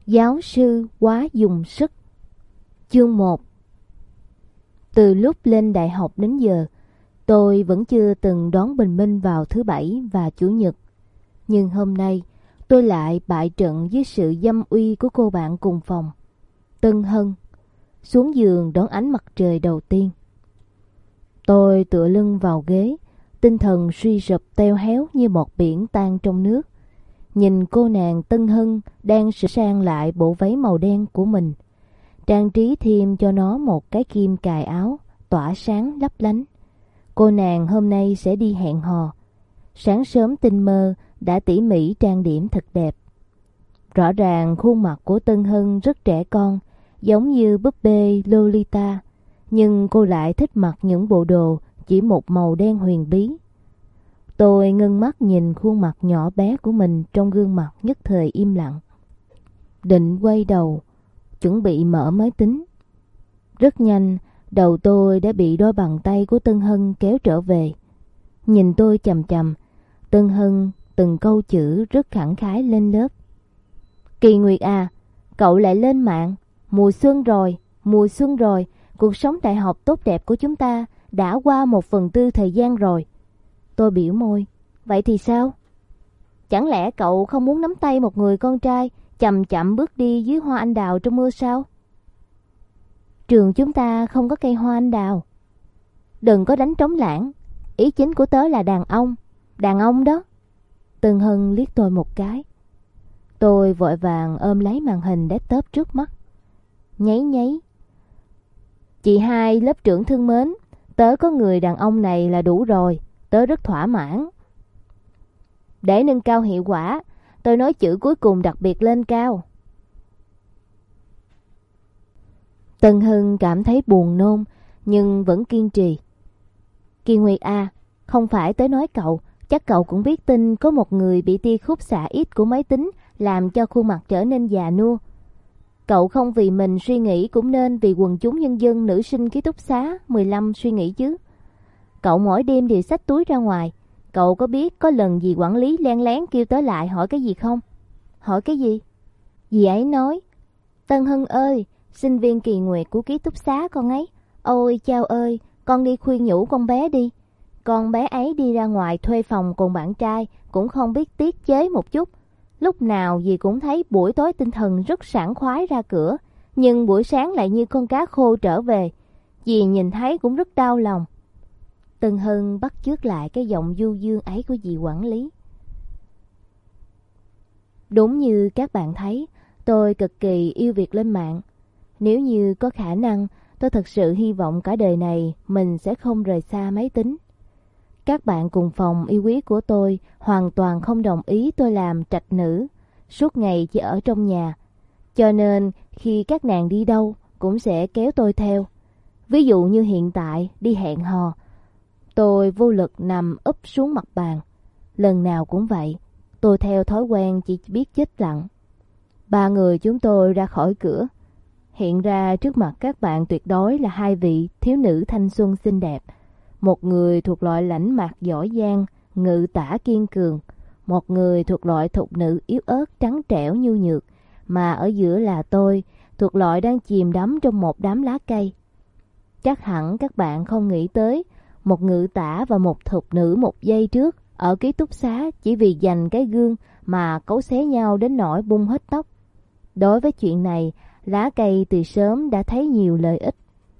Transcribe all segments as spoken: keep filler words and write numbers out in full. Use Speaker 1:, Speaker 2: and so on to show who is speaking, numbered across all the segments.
Speaker 1: Giáo sư quá dùng sức. Chương một. Từ lúc lên đại học đến giờ, tôi vẫn chưa từng đón bình minh vào thứ Bảy và Chủ nhật. Nhưng hôm nay, tôi lại bại trận dưới sự dâm uy của cô bạn cùng phòng, Tân Hân, xuống giường đón ánh mặt trời đầu tiên. Tôi tựa lưng vào ghế, tinh thần suy sụp teo héo như một biển tan trong nước. Nhìn cô nàng Tân Hân đang sửa sang lại bộ váy màu đen của mình, trang trí thêm cho nó một cái kim cài áo tỏa sáng lấp lánh. Cô nàng hôm nay sẽ đi hẹn hò. Sáng sớm tinh mơ đã tỉ mỉ trang điểm thật đẹp. Rõ ràng khuôn mặt của Tân Hân rất trẻ con, giống như búp bê Lolita, nhưng cô lại thích mặc những bộ đồ chỉ một màu đen huyền bí. Tôi ngưng mắt nhìn khuôn mặt nhỏ bé của mình trong gương mặt nhất thời im lặng. Định quay đầu, chuẩn bị mở máy tính. Rất nhanh, đầu tôi đã bị đôi bàn tay của Tân Hân kéo trở về. Nhìn tôi chằm chằm, Tân Hân từng câu chữ rất khẳng khái lên lớp. Kỳ Nguyệt à, cậu lại lên mạng. Mùa xuân rồi, mùa xuân rồi, cuộc sống đại học tốt đẹp của chúng ta đã qua một phần tư thời gian rồi. Tôi biểu môi, vậy thì sao? Chẳng lẽ cậu không muốn nắm tay một người con trai chậm chậm bước đi dưới hoa anh đào trong mưa sao? Trường chúng ta không có cây hoa anh đào. Đừng có đánh trống lãng, ý chính của tớ là đàn ông, đàn ông đó. Tân Hân liếc tôi một cái. Tôi vội vàng ôm lấy màn hình desktop trước mắt, nháy nháy. Chị hai lớp trưởng thương mến, tớ có người đàn ông này là đủ rồi, tớ rất thỏa mãn. Để nâng cao hiệu quả, tôi nói chữ cuối cùng đặc biệt lên cao. Tân Hân cảm thấy buồn nôn, nhưng vẫn kiên trì. Kỳ Nguyệt à, không phải tớ nói cậu, chắc cậu cũng biết tin có một người bị tia khúc xạ ít của máy tính làm cho khuôn mặt trở nên già nua. Cậu không vì mình suy nghĩ cũng nên vì quần chúng nhân dân nữ sinh ký túc xá mười lăm suy nghĩ chứ. Cậu mỗi đêm đều xách túi ra ngoài. Cậu có biết có lần dì quản lý len lén kêu tớ lại hỏi cái gì không? Hỏi cái gì? Dì ấy nói, Tân Hân ơi, sinh viên Kỳ Nguyệt của ký túc xá con ấy. Ôi chao ơi, con đi khuyên nhủ con bé đi. Con bé ấy đi ra ngoài thuê phòng cùng bạn trai cũng không biết tiết chế một chút. Lúc nào dì cũng thấy buổi tối tinh thần rất sảng khoái ra cửa, nhưng buổi sáng lại như con cá khô trở về. Dì nhìn thấy cũng rất đau lòng. Tân Hân bắt chước lại cái giọng du dương ấy của dì quản lý. Đúng như các bạn thấy, tôi cực kỳ yêu việc lên mạng. Nếu như có khả năng, tôi thật sự hy vọng cả đời này mình sẽ không rời xa máy tính. Các bạn cùng phòng yêu quý của tôi hoàn toàn không đồng ý tôi làm trạch nữ, suốt ngày chỉ ở trong nhà. Cho nên khi các nàng đi đâu cũng sẽ kéo tôi theo. Ví dụ như hiện tại đi hẹn hò, tôi vô lực nằm úp xuống mặt bàn. Lần nào cũng vậy, tôi theo thói quen chỉ biết chết lặng. Ba người chúng tôi ra khỏi cửa. Hiện ra trước mặt các bạn tuyệt đối là hai vị thiếu nữ thanh xuân xinh đẹp. Một người thuộc loại lãnh mạc giỏi giang, ngự tả kiên cường. Một người thuộc loại thục nữ yếu ớt trắng trẻo nhu nhược. Mà ở giữa là tôi, thuộc loại đang chìm đắm trong một đám lá cây. Chắc hẳn các bạn không nghĩ tới một ngự tả và một thục nữ một giây trước ở ký túc xá chỉ vì giành cái gương mà cấu xé nhau đến nỗi bung hết tóc. Đối với chuyện này, lá cây từ sớm đã thấy nhiều lợi ích.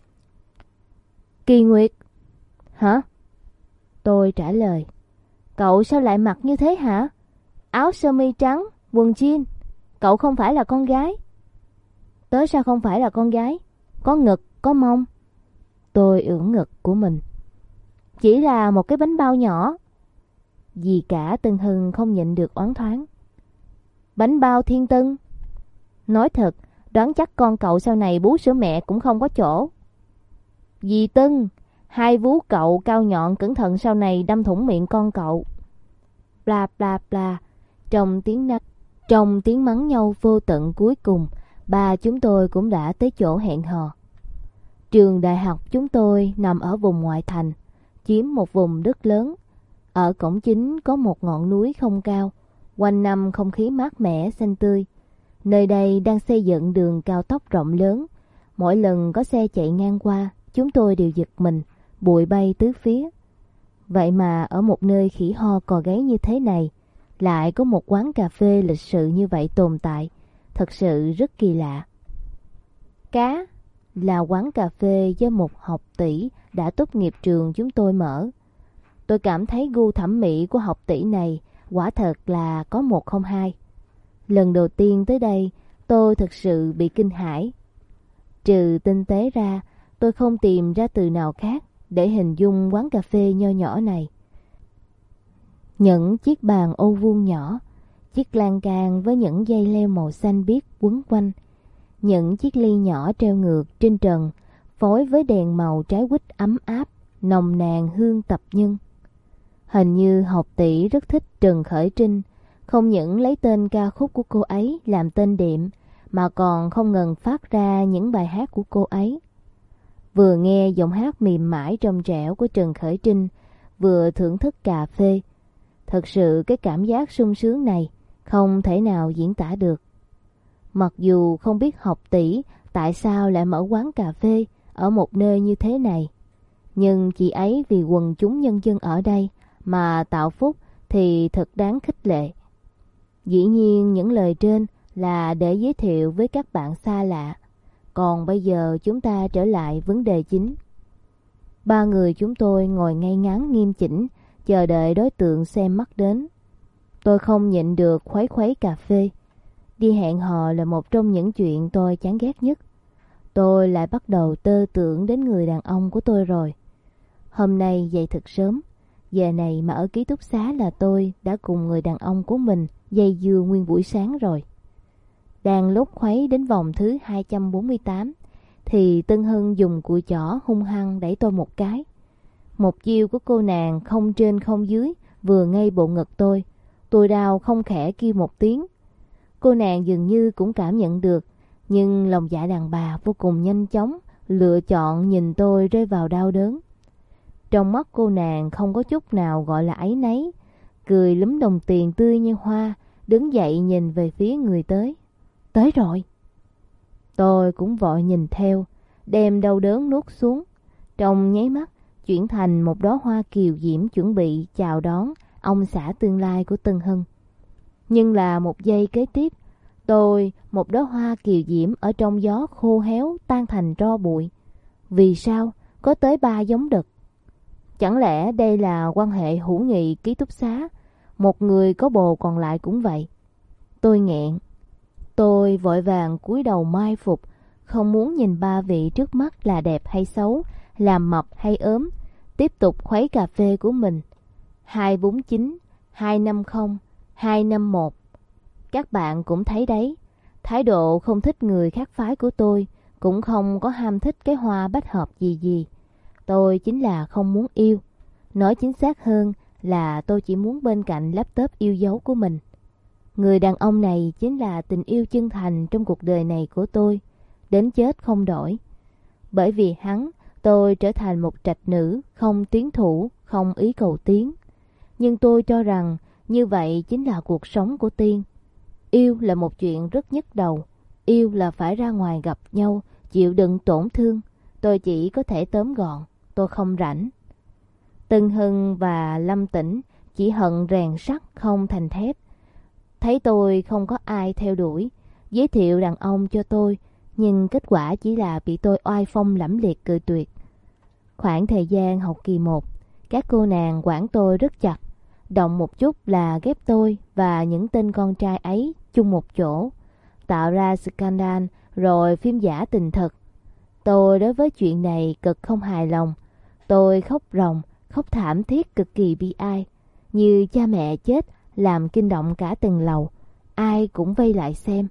Speaker 1: Kỳ Nguyệt. Hả? Tôi trả lời. Cậu sao lại mặc như thế hả? Áo sơ mi trắng, quần jean. Cậu không phải là con gái. Tớ sao không phải là con gái? Có ngực, có mông. Tôi ưỡn ngực của mình. Chỉ là một cái bánh bao nhỏ. Dì cả Tân Hân không nhịn được oán thoáng. Bánh bao Thiên Tân. Nói thật, đoán chắc con cậu sau này bú sữa mẹ cũng không có chỗ. Dì Tân, hai vú cậu cao nhọn cẩn thận sau này đâm thủng miệng con cậu. Bla bla bla. Trong tiếng nấc, trong tiếng mắng nhau vô tận cuối cùng, ba chúng tôi cũng đã tới chỗ hẹn hò. Trường đại học chúng tôi nằm ở vùng ngoại thành, chiếm một vùng đất lớn. Ở cổng chính có một ngọn núi không cao, quanh năm không khí mát mẻ xanh tươi. Nơi đây đang xây dựng đường cao tốc rộng lớn. Mỗi lần có xe chạy ngang qua, chúng tôi đều giật mình, bụi bay tứ phía. Vậy mà ở một nơi khỉ ho cò gáy như thế này, lại có một quán cà phê lịch sự như vậy tồn tại, thật sự rất kỳ lạ. Cá là quán cà phê do một học tỷ đã tốt nghiệp trường chúng tôi mở. Tôi cảm thấy gu thẩm mỹ của học tỷ này quả thật là có một không hai. Lần đầu tiên tới đây, tôi thực sự bị kinh hãi. Trừ tinh tế ra, tôi không tìm ra từ nào khác để hình dung quán cà phê nho nhỏ này. Những chiếc bàn ô vuông nhỏ, chiếc lan can với những dây leo màu xanh biếc quấn quanh, những chiếc ly nhỏ treo ngược trên trần, phối với đèn màu trái quýt ấm áp, nồng nàn hương tập nhân. Hình như học tỷ rất thích Trần Khởi Trinh, không những lấy tên ca khúc của cô ấy làm tên đệm, mà còn không ngừng phát ra những bài hát của cô ấy. Vừa nghe giọng hát mềm mại trong trẻo của Trần Khởi Trinh, vừa thưởng thức cà phê. Thật sự cái cảm giác sung sướng này không thể nào diễn tả được. Mặc dù không biết học tỷ tại sao lại mở quán cà phê ở một nơi như thế này, nhưng chị ấy vì quần chúng nhân dân ở đây mà tạo phúc thì thật đáng khích lệ. Dĩ nhiên những lời trên là để giới thiệu với các bạn xa lạ. Còn bây giờ chúng ta trở lại vấn đề chính. Ba người chúng tôi ngồi ngay ngắn nghiêm chỉnh, chờ đợi đối tượng xem mắt đến. Tôi không nhịn được khuấy khuấy cà phê. Đi hẹn hò là một trong những chuyện tôi chán ghét nhất. Tôi lại bắt đầu tơ tưởng đến người đàn ông của tôi rồi. Hôm nay dậy thật sớm. Giờ này mà ở ký túc xá là tôi đã cùng người đàn ông của mình dây dưa nguyên buổi sáng rồi. Đang lúc khuấy đến vòng thứ hai trăm bốn mươi tám thì Tân Hân dùng cùi chỏ hung hăng đẩy tôi một cái. Một chiêu của cô nàng không trên không dưới vừa ngay bộ ngực tôi. Tôi đau không khẽ kêu một tiếng. Cô nàng dường như cũng cảm nhận được, nhưng lòng dạ đàn bà vô cùng nhanh chóng lựa chọn nhìn tôi rơi vào đau đớn. Trong mắt cô nàng không có chút nào gọi là áy náy, cười lúm đồng tiền tươi như hoa, đứng dậy nhìn về phía người tới. Tới rồi. Tôi cũng vội nhìn theo, đem đau đớn nuốt xuống. Trong nháy mắt chuyển thành một đóa hoa kiều diễm chuẩn bị chào đón ông xã tương lai của Tân Hân. Nhưng là một giây kế tiếp, tôi một đóa hoa kiều diễm ở trong gió khô héo tan thành tro bụi. Vì sao có tới ba giống đực? Chẳng lẽ đây là quan hệ hữu nghị ký túc xá, một người có bồ còn lại cũng vậy? Tôi nghẹn. Tôi vội vàng cúi đầu mai phục, không muốn nhìn ba vị trước mắt là đẹp hay xấu, làm mập hay ốm. Tiếp tục khuấy cà phê của mình. Hai bốn chín, hai năm không, hai năm một. Các bạn cũng thấy đấy, thái độ không thích người khác phái của tôi cũng không có ham thích cái hoa bách hợp gì gì. Tôi chính là không muốn yêu. Nói chính xác hơn là tôi chỉ muốn bên cạnh laptop yêu dấu của mình. Người đàn ông này chính là tình yêu chân thành trong cuộc đời này của tôi, đến chết không đổi. Bởi vì hắn, tôi trở thành một trạch nữ, không tiến thủ, không ý cầu tiến. Nhưng tôi cho rằng như vậy chính là cuộc sống của tiên. Yêu là một chuyện rất nhức đầu. Yêu là phải ra ngoài gặp nhau, chịu đựng tổn thương. Tôi chỉ có thể tóm gọn, tôi không rảnh. Tân Hân và Lâm Tĩnh chỉ hận rèn sắt không thành thép. Thấy tôi không có ai theo đuổi, giới thiệu đàn ông cho tôi, nhưng kết quả chỉ là bị tôi oai phong lẫm liệt cự tuyệt. Khoảng thời gian học kỳ một, các cô nàng quản tôi rất chặt, động một chút là ghép tôi và những tên con trai ấy chung một chỗ, tạo ra scandal rồi phim giả tình thật. Tôi đối với chuyện này cực không hài lòng. Tôi khóc ròng, khóc thảm thiết cực kỳ bi ai, như cha mẹ chết làm kinh động cả tầng lầu, ai cũng vây lại xem.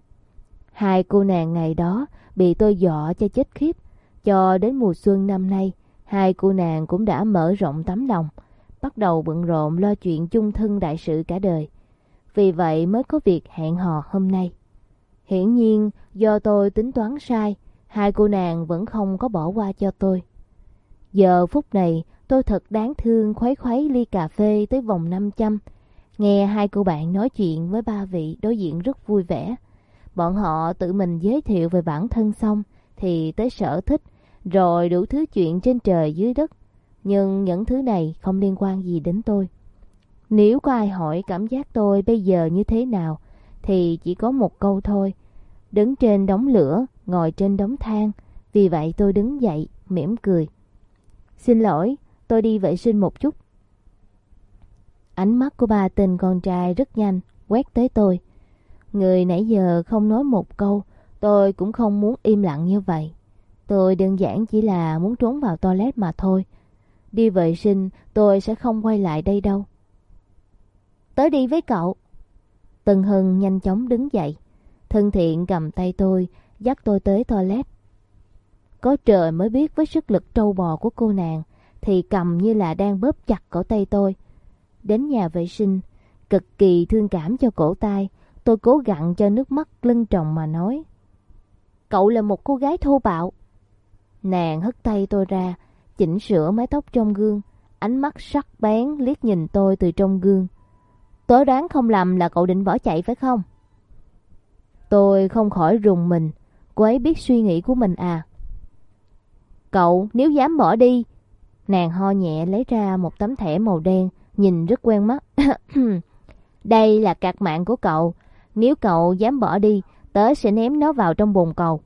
Speaker 1: Hai cô nàng ngày đó bị tôi dọa cho chết khiếp. Cho đến mùa xuân năm nay, hai cô nàng cũng đã mở rộng tấm lòng, bắt đầu bận rộn lo chuyện chung thân đại sự cả đời. Vì vậy mới có việc hẹn hò hôm nay. Hiển nhiên do tôi tính toán sai, hai cô nàng vẫn không có bỏ qua cho tôi. Giờ phút này tôi thật đáng thương khuấy khuấy ly cà phê tới vòng năm trăm. Nghe hai cô bạn nói chuyện với ba vị đối diện rất vui vẻ. Bọn họ tự mình giới thiệu về bản thân xong thì tới sở thích, rồi đủ thứ chuyện trên trời dưới đất. Nhưng những thứ này không liên quan gì đến tôi. Nếu có ai hỏi cảm giác tôi bây giờ như thế nào, thì chỉ có một câu thôi: đứng trên đống lửa, ngồi trên đống than. Vì vậy tôi đứng dậy, mỉm cười. Xin lỗi, tôi đi vệ sinh một chút. Ánh mắt của ba tên con trai rất nhanh, quét tới tôi. Người nãy giờ không nói một câu, tôi cũng không muốn im lặng như vậy. Tôi đơn giản chỉ là muốn trốn vào toilet mà thôi. Đi vệ sinh tôi sẽ không quay lại đây đâu. Tới đi với cậu. Tân Hân nhanh chóng đứng dậy, thân thiện cầm tay tôi, dắt tôi tới toilet. Có trời mới biết với sức lực trâu bò của cô nàng thì cầm như là đang bóp chặt cổ tay tôi. Đến nhà vệ sinh, cực kỳ thương cảm cho cổ tay, tôi cố gắng cho nước mắt lưng tròng mà nói: Cậu là một cô gái thô bạo. Nàng hất tay tôi ra, chỉnh sửa mái tóc trong gương, ánh mắt sắc bén liếc nhìn tôi từ trong gương. Tớ đoán không lầm là cậu định bỏ chạy phải không? Tôi không khỏi rùng mình, cô ấy biết suy nghĩ của mình à? Cậu nếu dám bỏ đi. Nàng ho nhẹ lấy ra một tấm thẻ màu đen, nhìn rất quen mắt. Đây là cạc mạng của cậu. Nếu cậu dám bỏ đi, tớ sẽ ném nó vào trong bồn cầu.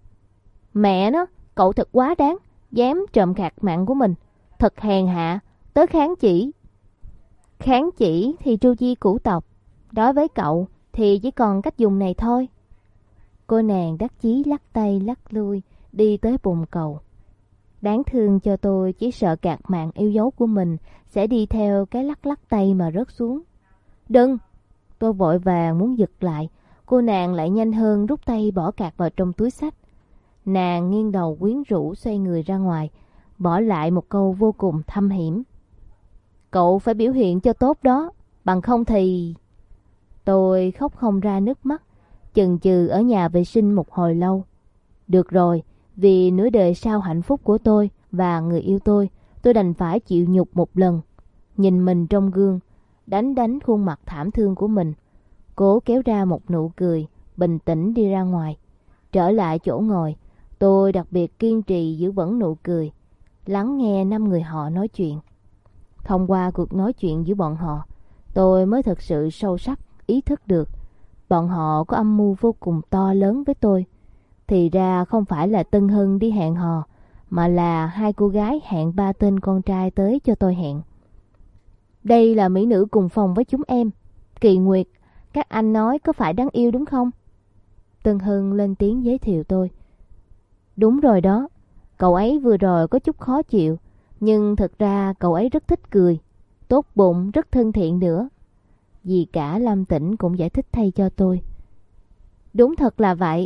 Speaker 1: Mẹ nó, cậu thật quá đáng, dám trộm cạc mạng của mình. Thật hèn hạ, tớ kháng chỉ. Kháng chỉ thì tru di cửu tộc. Đối với cậu thì chỉ còn cách dùng này thôi. Cô nàng đắc chí lắc tay lắc lui, đi tới bồn cầu. Đáng thương cho tôi, chỉ sợ cạc mạng yêu dấu của mình sẽ đi theo cái lắc lắc tay mà rớt xuống. Đừng! Tôi vội vàng muốn giật lại, cô nàng lại nhanh hơn rút tay bỏ cạc vào trong túi xách. Nàng nghiêng đầu quyến rũ xoay người ra ngoài, bỏ lại một câu vô cùng thâm hiểm: Cậu phải biểu hiện cho tốt đó, bằng không thì... Tôi khóc không ra nước mắt, chần chừ ở nhà vệ sinh một hồi lâu. Được rồi, vì nửa đời sau hạnh phúc của tôi và người yêu tôi, tôi đành phải chịu nhục một lần. Nhìn mình trong gương, đánh đánh khuôn mặt thảm thương của mình, cố kéo ra một nụ cười, bình tĩnh đi ra ngoài. Trở lại chỗ ngồi, tôi đặc biệt kiên trì giữ vững nụ cười, lắng nghe năm người họ nói chuyện. Thông qua cuộc nói chuyện giữa bọn họ, tôi mới thực sự sâu sắc ý thức được bọn họ có âm mưu vô cùng to lớn với tôi. Thì ra không phải là Tân Hân đi hẹn hò, mà là hai cô gái hẹn ba tên con trai tới cho tôi hẹn. Đây là mỹ nữ cùng phòng với chúng em, Kỳ Nguyệt, các anh nói có phải đáng yêu đúng không? Tân Hân lên tiếng giới thiệu tôi. Đúng rồi đó, cậu ấy vừa rồi có chút khó chịu, nhưng thật ra cậu ấy rất thích cười, tốt bụng, rất thân thiện nữa. Dì cả Lâm Tĩnh cũng giải thích thay cho tôi. Đúng thật là vậy.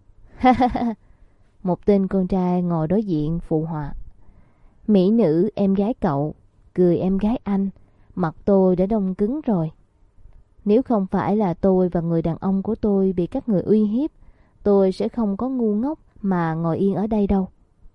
Speaker 1: Một tên con trai ngồi đối diện phụ họa. Mỹ nữ em gái cậu, cười em gái anh, mặt tôi đã đông cứng rồi. Nếu không phải là tôi và người đàn ông của tôi bị các người uy hiếp, tôi sẽ không có ngu ngốc mà ngồi yên ở đây đâu.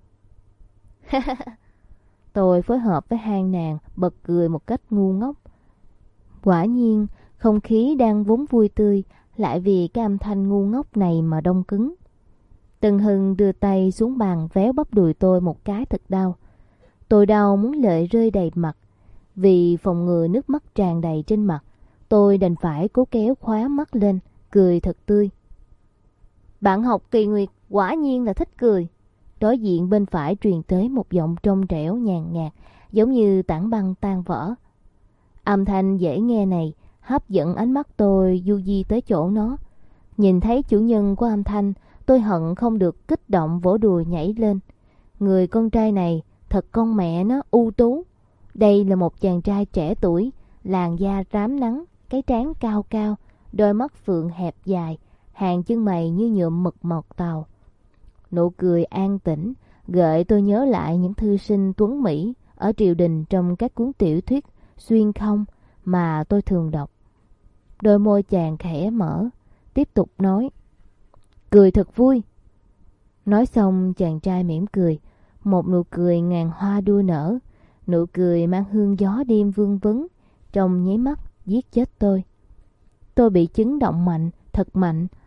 Speaker 1: Tôi phối hợp với hai nàng bật cười một cách ngu ngốc. Quả nhiên, không khí đang vốn vui tươi, lại vì cái âm thanh ngu ngốc này mà đông cứng. Tân Hân đưa tay xuống bàn véo bắp đùi tôi một cái thật đau. Tôi đau muốn lệ rơi đầy mặt. Vì phòng ngừa nước mắt tràn đầy trên mặt, tôi đành phải cố kéo khóe mắt lên, cười thật tươi. Bạn học Kỳ Nguyệt quả nhiên là thích cười. Đối diện bên phải truyền tới một giọng trong trẻo nhàn nhạt, giống như tảng băng tan vỡ. Âm thanh dễ nghe này hấp dẫn ánh mắt tôi du di tới chỗ nó. Nhìn thấy chủ nhân của âm thanh, tôi hận không được kích động vỗ đùi nhảy lên. Người con trai này thật con mẹ nó ưu tú. Đây là một chàng trai trẻ tuổi, làn da rám nắng, cái trán cao cao, đôi mắt phượng hẹp dài, hàng chân mày như nhuộm mực mọt tàu. Nụ cười an tĩnh gợi tôi nhớ lại những thư sinh tuấn mỹ ở triều đình trong các cuốn tiểu thuyết xuyên không mà tôi thường đọc. Đôi môi chàng khẽ mở, tiếp tục nói. Cười thật vui. Nói xong chàng trai mỉm cười, một nụ cười ngàn hoa đua nở, nụ cười mang hương gió đêm vương vấn, trong nháy mắt giết chết tôi. Tôi bị chấn động mạnh, thật mạnh,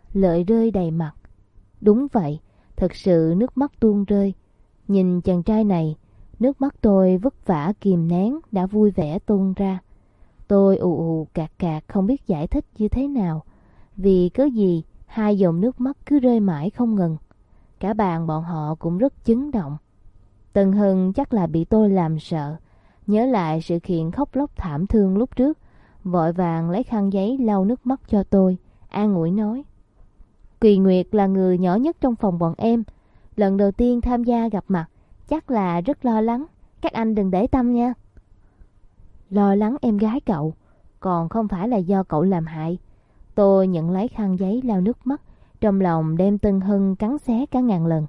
Speaker 1: lệ rơi đầy mặt. Đúng vậy, thật sự nước mắt tuôn rơi. Nhìn chàng trai này, nước mắt tôi vất vả kìm nén đã vui vẻ tuôn ra. Tôi ù ù cạc cạc không biết giải thích như thế nào. Vì cớ gì hai dòng nước mắt cứ rơi mãi không ngừng. Cả bàn bọn họ cũng rất chấn động. Tân Hân chắc là bị tôi làm sợ, nhớ lại sự kiện khóc lóc thảm thương lúc trước, vội vàng lấy khăn giấy lau nước mắt cho tôi, an ủi nói: Kỳ Nguyệt là người nhỏ nhất trong phòng bọn em, lần đầu tiên tham gia gặp mặt, chắc là rất lo lắng, các anh đừng để tâm nha. Lo lắng em gái cậu, còn không phải là do cậu làm hại. Tôi nhận lấy khăn giấy lau nước mắt, trong lòng đem Tân Hân cắn xé cả ngàn lần.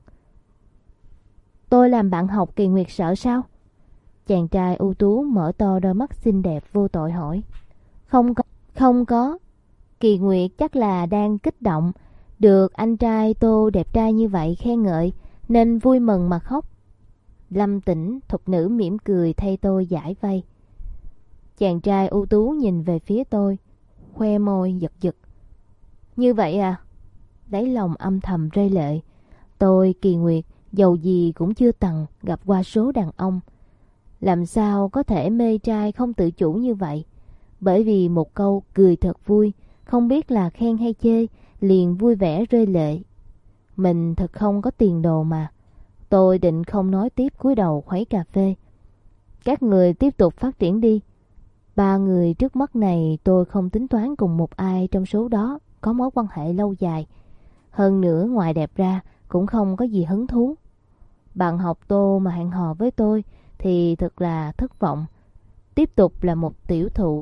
Speaker 1: Tôi làm bạn học Kỳ Nguyệt sợ sao? Chàng trai ưu tú mở to đôi mắt xinh đẹp vô tội hỏi. Không có, không có. Kỳ Nguyệt chắc là đang kích động, được anh trai Tô đẹp trai như vậy khen ngợi, nên vui mừng mà khóc. Lâm Tĩnh thục nữ mỉm cười thay tôi giải vây. Chàng trai ưu tú nhìn về phía tôi, khoe môi giật giật. Như vậy à? Đáy lòng âm thầm rơi lệ. Tôi Kỳ Nguyệt dầu gì cũng chưa từng gặp qua số đàn ông, làm sao có thể mê trai không tự chủ như vậy. Bởi vì một câu cười thật vui, không biết là khen hay chê, liền vui vẻ rơi lệ. Mình thật không có tiền đồ mà. Tôi định không nói tiếp, cúi đầu khuấy cà phê. Các người tiếp tục phát triển đi. Ba người trước mắt này tôi không tính toán cùng một ai trong số đó có mối quan hệ lâu dài. Hơn nữa ngoài đẹp ra cũng không có gì hứng thú. Bạn học Tô mà hẹn hò với tôi thì thật là thất vọng. Tiếp tục là một tiểu thụ.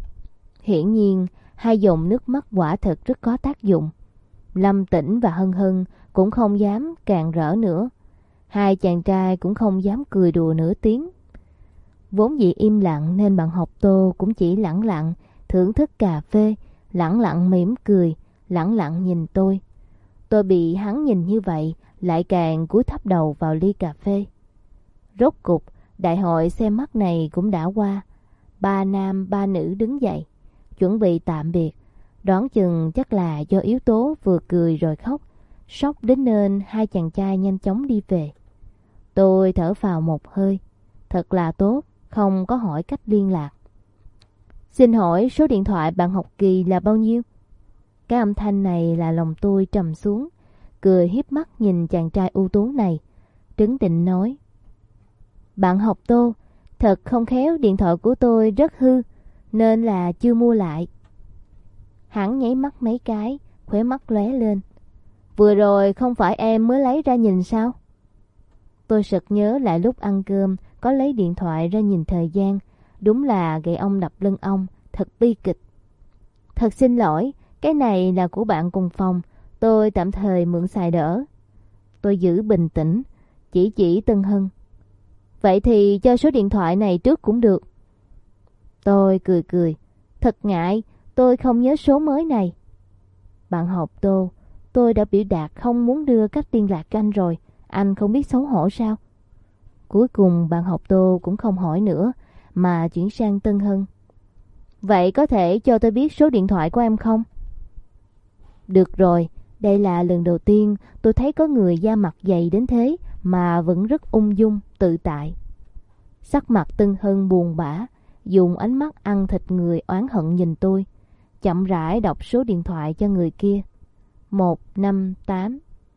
Speaker 1: Hiển nhiên hai dòng nước mắt quả thật rất có tác dụng. Lâm Tĩnh và Hân Hân cũng không dám càn rỡ nữa. Hai chàng trai cũng không dám cười đùa nửa tiếng. Vốn dĩ im lặng nên bạn học Tô cũng chỉ lẳng lặng thưởng thức cà phê, lẳng lặng mỉm cười, lẳng lặng nhìn tôi. Tôi bị hắn nhìn như vậy lại càng cúi thấp đầu vào ly cà phê. Rốt cục đại hội xem mắt này cũng đã qua. Ba nam ba nữ đứng dậy chuẩn bị tạm biệt. Đoán chừng chắc là do yếu tố vừa cười rồi khóc, sốc đến nên hai chàng trai nhanh chóng đi về. Tôi thở phào một hơi. Thật là tốt, không có hỏi cách liên lạc. Xin hỏi số điện thoại bạn học Kỳ là bao nhiêu? Cái âm thanh này là lòng tôi trầm xuống, cười hiếp mắt nhìn chàng trai ưu tú này, trấn định nói: Bạn học Tô, thật không khéo điện thoại của tôi rất hư, nên là chưa mua lại. Hắn nháy mắt mấy cái, khóe mắt lóe lên. Vừa rồi không phải em mới lấy ra nhìn sao? Tôi sực nhớ lại lúc ăn cơm có lấy điện thoại ra nhìn thời gian. Đúng là gậy ông đập lưng ông, thật bi kịch. Thật xin lỗi, cái này là của bạn cùng phòng, tôi tạm thời mượn xài đỡ. Tôi giữ bình tĩnh, chỉ chỉ Tân Hân. Vậy thì cho số điện thoại này trước cũng được. Tôi cười cười. Thật ngại, tôi không nhớ số mới này. Bạn học Tô, tôi đã biểu đạt không muốn đưa cách liên lạc cho anh rồi, anh không biết xấu hổ sao? Cuối cùng bạn học Tô cũng không hỏi nữa, mà chuyển sang Tân Hân. Vậy có thể cho tôi biết số điện thoại của em không? Được rồi, đây là lần đầu tiên tôi thấy có người da mặt dày đến thế mà vẫn rất ung dung, tự tại. Sắc mặt Tân Hân buồn bã, dùng ánh mắt ăn thịt người oán hận nhìn tôi, chậm rãi đọc số điện thoại cho người kia. một năm tám.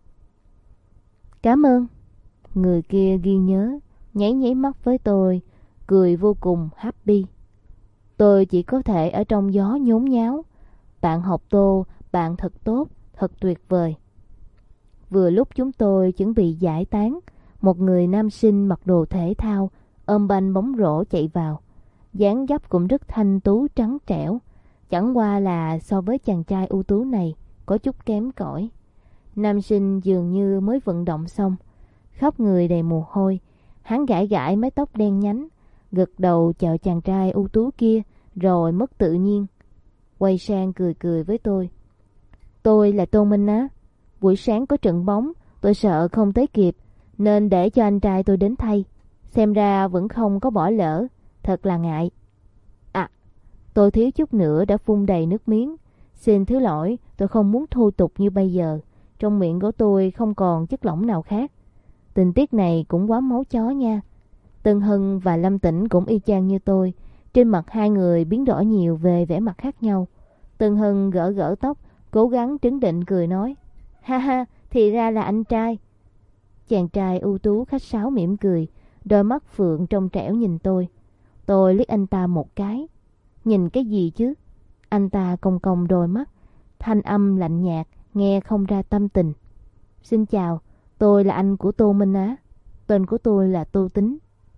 Speaker 1: Cảm ơn. Người kia ghi nhớ, nháy nháy mắt với tôi, cười vô cùng happy. Tôi chỉ có thể ở trong gió nhốn nháo. Bạn học Tô, bạn thật tốt, thật tuyệt vời. Vừa lúc chúng tôi chuẩn bị giải tán, một người nam sinh mặc đồ thể thao, ôm banh bóng rổ chạy vào. Dáng dấp cũng rất thanh tú trắng trẻo, chẳng qua là so với chàng trai ưu tú này có chút kém cỏi. Nam sinh dường như mới vận động xong, khắp người đầy mồ hôi. Hắn gãi gãi mái tóc đen nhánh, gật đầu chào chàng trai ưu tú kia, rồi mất tự nhiên. Quay sang cười cười với tôi. Tôi là Tô Minh Á. Buổi sáng có trận bóng, tôi sợ không tới kịp, nên để cho anh trai tôi đến thay. Xem ra vẫn không có bỏ lỡ, thật là ngại. À, tôi thiếu chút nữa đã phun đầy nước miếng. Xin thứ lỗi, tôi không muốn thô tục như bây giờ. Trong miệng của tôi không còn chất lỏng nào khác. Tình tiết này cũng quá máu chó nha. Tân Hân và Lâm Tĩnh cũng y chang như tôi. Trên mặt hai người biến đổi nhiều về vẻ mặt khác nhau. Tân Hân gỡ gỡ tóc, cố gắng trấn định cười nói: Ha ha, thì ra là anh trai. Chàng trai ưu tú khách sáo mỉm cười, đôi mắt phượng trong trẻo nhìn tôi. Tôi liếc anh ta một cái. Nhìn cái gì chứ? Anh ta cong cong đôi mắt, thanh âm lạnh nhạt, nghe không ra tâm tình. Xin chào, tôi là anh của Tô Minh Á. Tên của tôi là Tô Tính.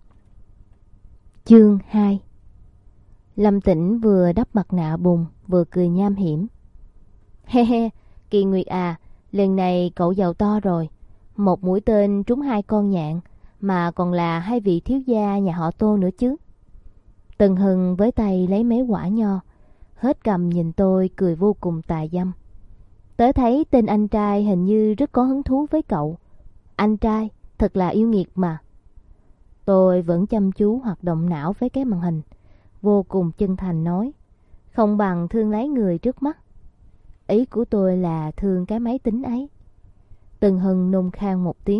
Speaker 1: Chương hai. Lâm Tĩnh vừa đắp mặt nạ bùn, vừa cười nham hiểm. He he, Kỳ Nguyệt à, lần này cậu giàu to rồi. Một mũi tên trúng hai con nhạn, mà còn là hai vị thiếu gia nhà họ Tô nữa chứ. Tân Hân với tay lấy mấy quả nho, hết cầm nhìn tôi cười vô cùng tà dâm. Tớ thấy tên anh trai hình như rất có hứng thú với cậu. Anh trai, thật là yêu nghiệt mà. Tôi vẫn chăm chú hoạt động não với cái màn hình, vô cùng chân thành nói: Không bằng thương lấy người trước mắt. Ý của tôi là thương cái máy tính ấy. Tân Hân nôn khan một tiếng,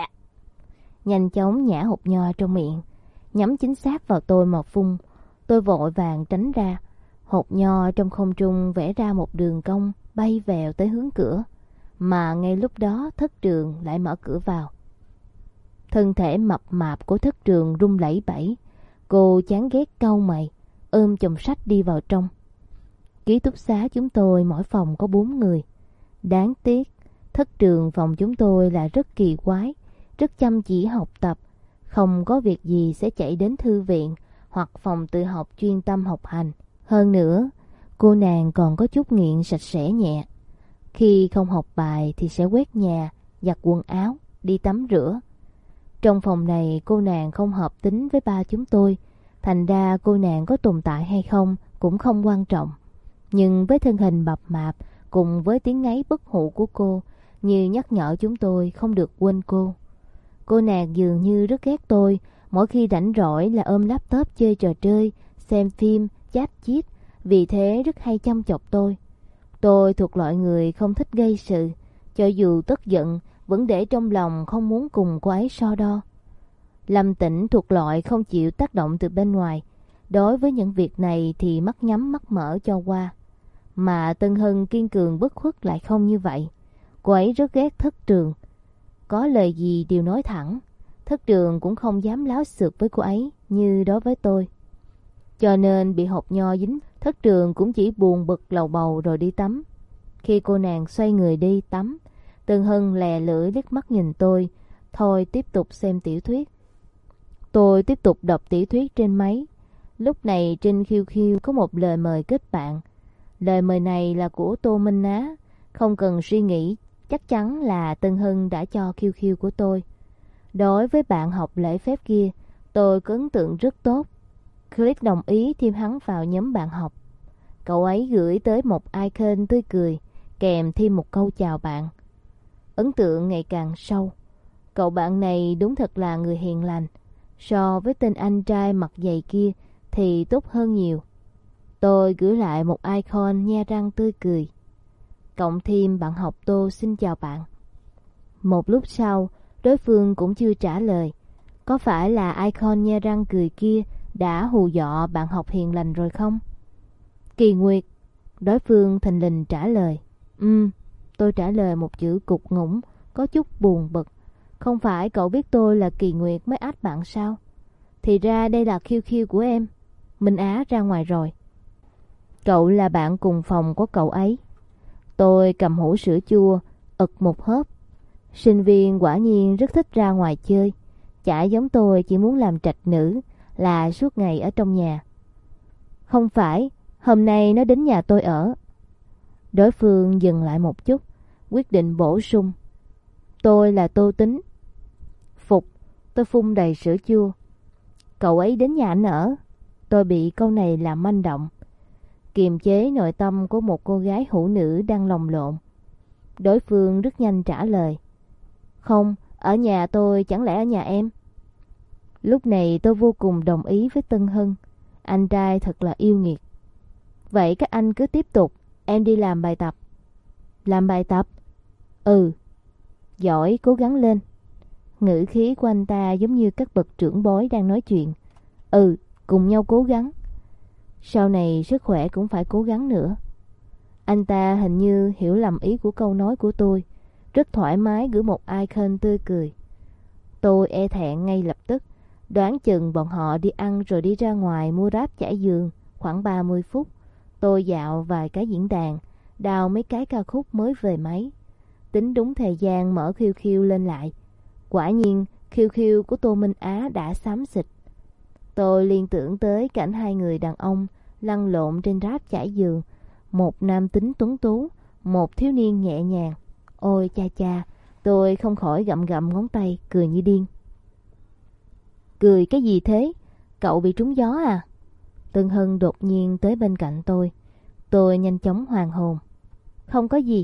Speaker 1: nhanh chóng nhả hộp nho trong miệng, nhắm chính xác vào tôi mà phun. Tôi vội vàng tránh ra. Hộp nho trong không trung vẽ ra một đường cong bay vèo tới hướng cửa, mà ngay lúc đó Thất Trường lại mở cửa vào. Thân thể mập mạp của Thất Trường rung lẩy bẩy. Cô chán ghét cau mày, ôm chồng sách đi vào trong. Ký túc xá chúng tôi mỗi phòng có bốn người. Đáng tiếc, Thất Trường phòng chúng tôi là rất kỳ quái, rất chăm chỉ học tập, không có việc gì sẽ chạy đến thư viện hoặc phòng tự học chuyên tâm học hành. Hơn nữa, cô nàng còn có chút nghiện sạch sẽ nhẹ. Khi không học bài thì sẽ quét nhà, giặt quần áo, đi tắm rửa. Trong phòng này cô nàng không hợp tính với ba chúng tôi, thành ra cô nàng có tồn tại hay không cũng không quan trọng. Nhưng với thân hình mập mạp cùng với tiếng ngáy bất hủ của cô, như nhắc nhở chúng tôi không được quên cô. Cô nàng dường như rất ghét tôi, mỗi khi rảnh rỗi là ôm laptop chơi trò chơi, xem phim, chat chít, vì thế rất hay chăm chọc tôi. Tôi thuộc loại người không thích gây sự, cho dù tức giận vẫn để trong lòng, không muốn cùng cô ấy so đo. Lâm Tĩnh thuộc loại không chịu tác động từ bên ngoài, đối với những việc này thì mắt nhắm mắt mở cho qua. Mà Tân Hân kiên cường bất khuất lại không như vậy. Cô ấy rất ghét Thất Trường, có lời gì đều nói thẳng. Thất Trường cũng không dám láo xược với cô ấy như đối với tôi. Cho nên bị hộp nho dính, Thất Trường cũng chỉ buồn bực lầu bầu rồi đi tắm. Khi cô nàng xoay người đi tắm, Tân Hân lè lưỡi liếc mắt nhìn tôi, thôi tiếp tục xem tiểu thuyết. Tôi tiếp tục đọc tiểu thuyết trên máy. Lúc này trên Q Q có một lời mời kết bạn. Lời mời này là của Tô Minh Á, không cần suy nghĩ, chắc chắn là Tân Hân đã cho Q Q của tôi. Đối với bạn học lễ phép kia, tôi có ấn tượng rất tốt. Click đồng ý thêm hắn vào nhóm bạn học. Cậu ấy gửi tới một icon tươi cười, kèm thêm một câu chào bạn. Ấn tượng ngày càng sâu. Cậu bạn này đúng thật là người hiền lành. So với tên anh trai mặt dày kia thì tốt hơn nhiều. Tôi gửi lại một icon nhe răng tươi cười. Cộng thêm bạn học Tô xin chào bạn. Một lúc sau, đối phương cũng chưa trả lời. Có phải là icon nhe răng cười kia đã hù dọa bạn học hiền lành rồi không? Kỳ Nguyệt, đối phương thình lình trả lời. Ừm, tôi trả lời một chữ cục ngủng, có chút buồn bực. Không phải cậu biết tôi là Kỳ Nguyệt mới add bạn sao? Thì ra đây là Q Q của em. Minh Á ra ngoài rồi. Cậu là bạn cùng phòng của cậu ấy. Tôi cầm hũ sữa chua, ực một hớp. Sinh viên quả nhiên rất thích ra ngoài chơi. Chả giống tôi chỉ muốn làm trạch nữ, là suốt ngày ở trong nhà. Không phải, hôm nay nó đến nhà tôi ở. Đối phương dừng lại một chút, quyết định bổ sung. Tôi là Tô Tính. Phục, tôi phun đầy sữa chua. Cậu ấy đến nhà anh ở. Tôi bị câu này làm manh động, kiềm chế nội tâm của một cô gái hữu nữ đang lồng lộn. Đối phương rất nhanh trả lời. Không, ở nhà tôi, chẳng lẽ ở nhà em? Lúc này tôi vô cùng đồng ý với Tân Hân. Anh trai thật là yêu nghiệt. Vậy các anh cứ tiếp tục, Em đi làm bài tập. Làm bài tập? Ừ. Giỏi, cố gắng lên. Ngữ khí của anh ta giống như các bậc trưởng bối đang nói chuyện. Ừ, cùng nhau cố gắng. Sau này sức khỏe cũng phải cố gắng nữa. Anh ta hình như hiểu lầm ý của câu nói của tôi, rất thoải mái gửi một icon tươi cười. Tôi e thẹn ngay lập tức, đoán chừng bọn họ đi ăn rồi đi ra ngoài mua ráp trải giường. Khoảng ba mươi phút, tôi dạo vài cái diễn đàn, đào mấy cái ca khúc mới về máy. Tính đúng thời gian mở khiêu khiêu lên lại. Quả nhiên, khiêu khiêu của Tô Minh Á đã xám xịt. Tôi liên tưởng tới cảnh hai người đàn ông lăn lộn trên ráp trải giường. Một nam tính tuấn tú, một thiếu niên nhẹ nhàng. Ôi cha cha, tôi không khỏi gặm gặm ngón tay, cười như điên. Cười cái gì thế? Cậu bị trúng gió à? Tân Hân đột nhiên tới bên cạnh tôi. Tôi nhanh chóng hoàn hồn. Không có gì.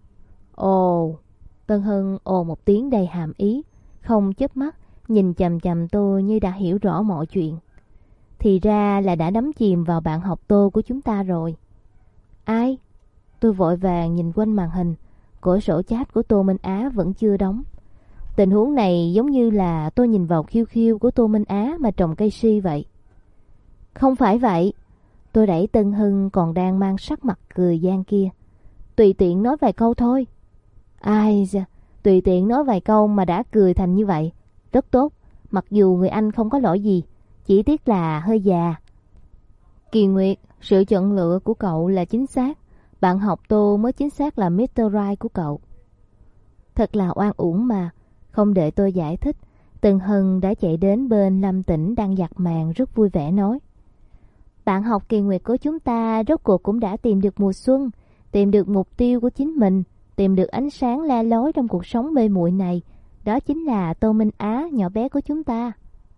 Speaker 1: Ồ. Tân Hân ồ một tiếng đầy hàm ý, không chớp mắt, nhìn chằm chằm tôi như đã hiểu rõ mọi chuyện. Thì ra là đã đắm chìm vào bạn học Tô của chúng ta rồi. Ai? Tôi vội vàng nhìn quanh màn hình. Cửa sổ chat của Tô Minh Á vẫn chưa đóng. Tình huống này giống như là tôi nhìn vào khiêu khiêu của Tô Minh Á mà trồng cây si vậy. Không phải vậy. Tôi đẩy Tân Hân còn đang mang sắc mặt cười gian kia. Tùy tiện nói vài câu thôi. Ai da, tùy tiện nói vài câu mà đã cười thành như vậy. Rất tốt, mặc dù người anh không có lỗi gì, chỉ tiếc là hơi già. Kỳ Nguyệt, sự chọn lựa của cậu là chính xác. Bạn học Tô mới chính xác là mít tơ Right của cậu. Thật là oan uổng mà. Không đợi tôi giải thích, Tân Hân đã chạy đến bên Lâm Tĩnh đang giặt màn rất vui vẻ nói. Bạn học Kỳ Nguyệt của chúng ta rốt cuộc cũng đã tìm được mùa xuân, tìm được mục tiêu của chính mình, tìm được ánh sáng le lói trong cuộc sống mê muội này. Đó chính là Tô Minh Á nhỏ bé của chúng ta.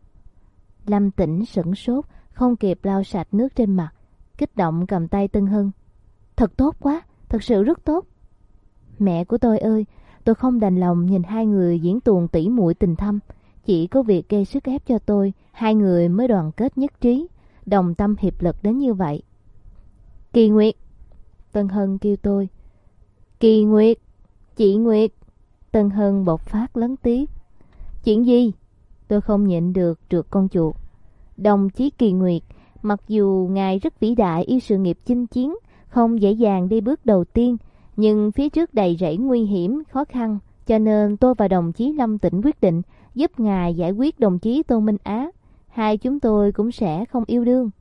Speaker 1: Lâm Tĩnh sửng sốt, không kịp lau sạch nước trên mặt, kích động cầm tay Tân Hân. Thật tốt quá, thật sự rất tốt. Mẹ của tôi ơi, tôi không đành lòng nhìn hai người diễn tuồng tỉ muội tình thâm. Chỉ có việc gây sức ép cho tôi, hai người mới đoàn kết nhất trí, đồng tâm hiệp lực đến như vậy. Kỳ Nguyệt, Tân Hân kêu tôi. Kỳ Nguyệt, chị Nguyệt. Tân Hân bộc phát lớn tiếng. Chuyện gì? Tôi không nhịn được trượt con chuột. Đồng chí Kỳ Nguyệt, mặc dù ngài rất vĩ đại yêu sự nghiệp chinh chiến, không dễ dàng đi bước đầu tiên, nhưng phía trước đầy rẫy nguy hiểm, khó khăn, cho nên tôi và đồng chí Lâm Tĩnh quyết định giúp ngài giải quyết đồng chí Tô Minh Á. Hai chúng tôi cũng sẽ không yêu đương.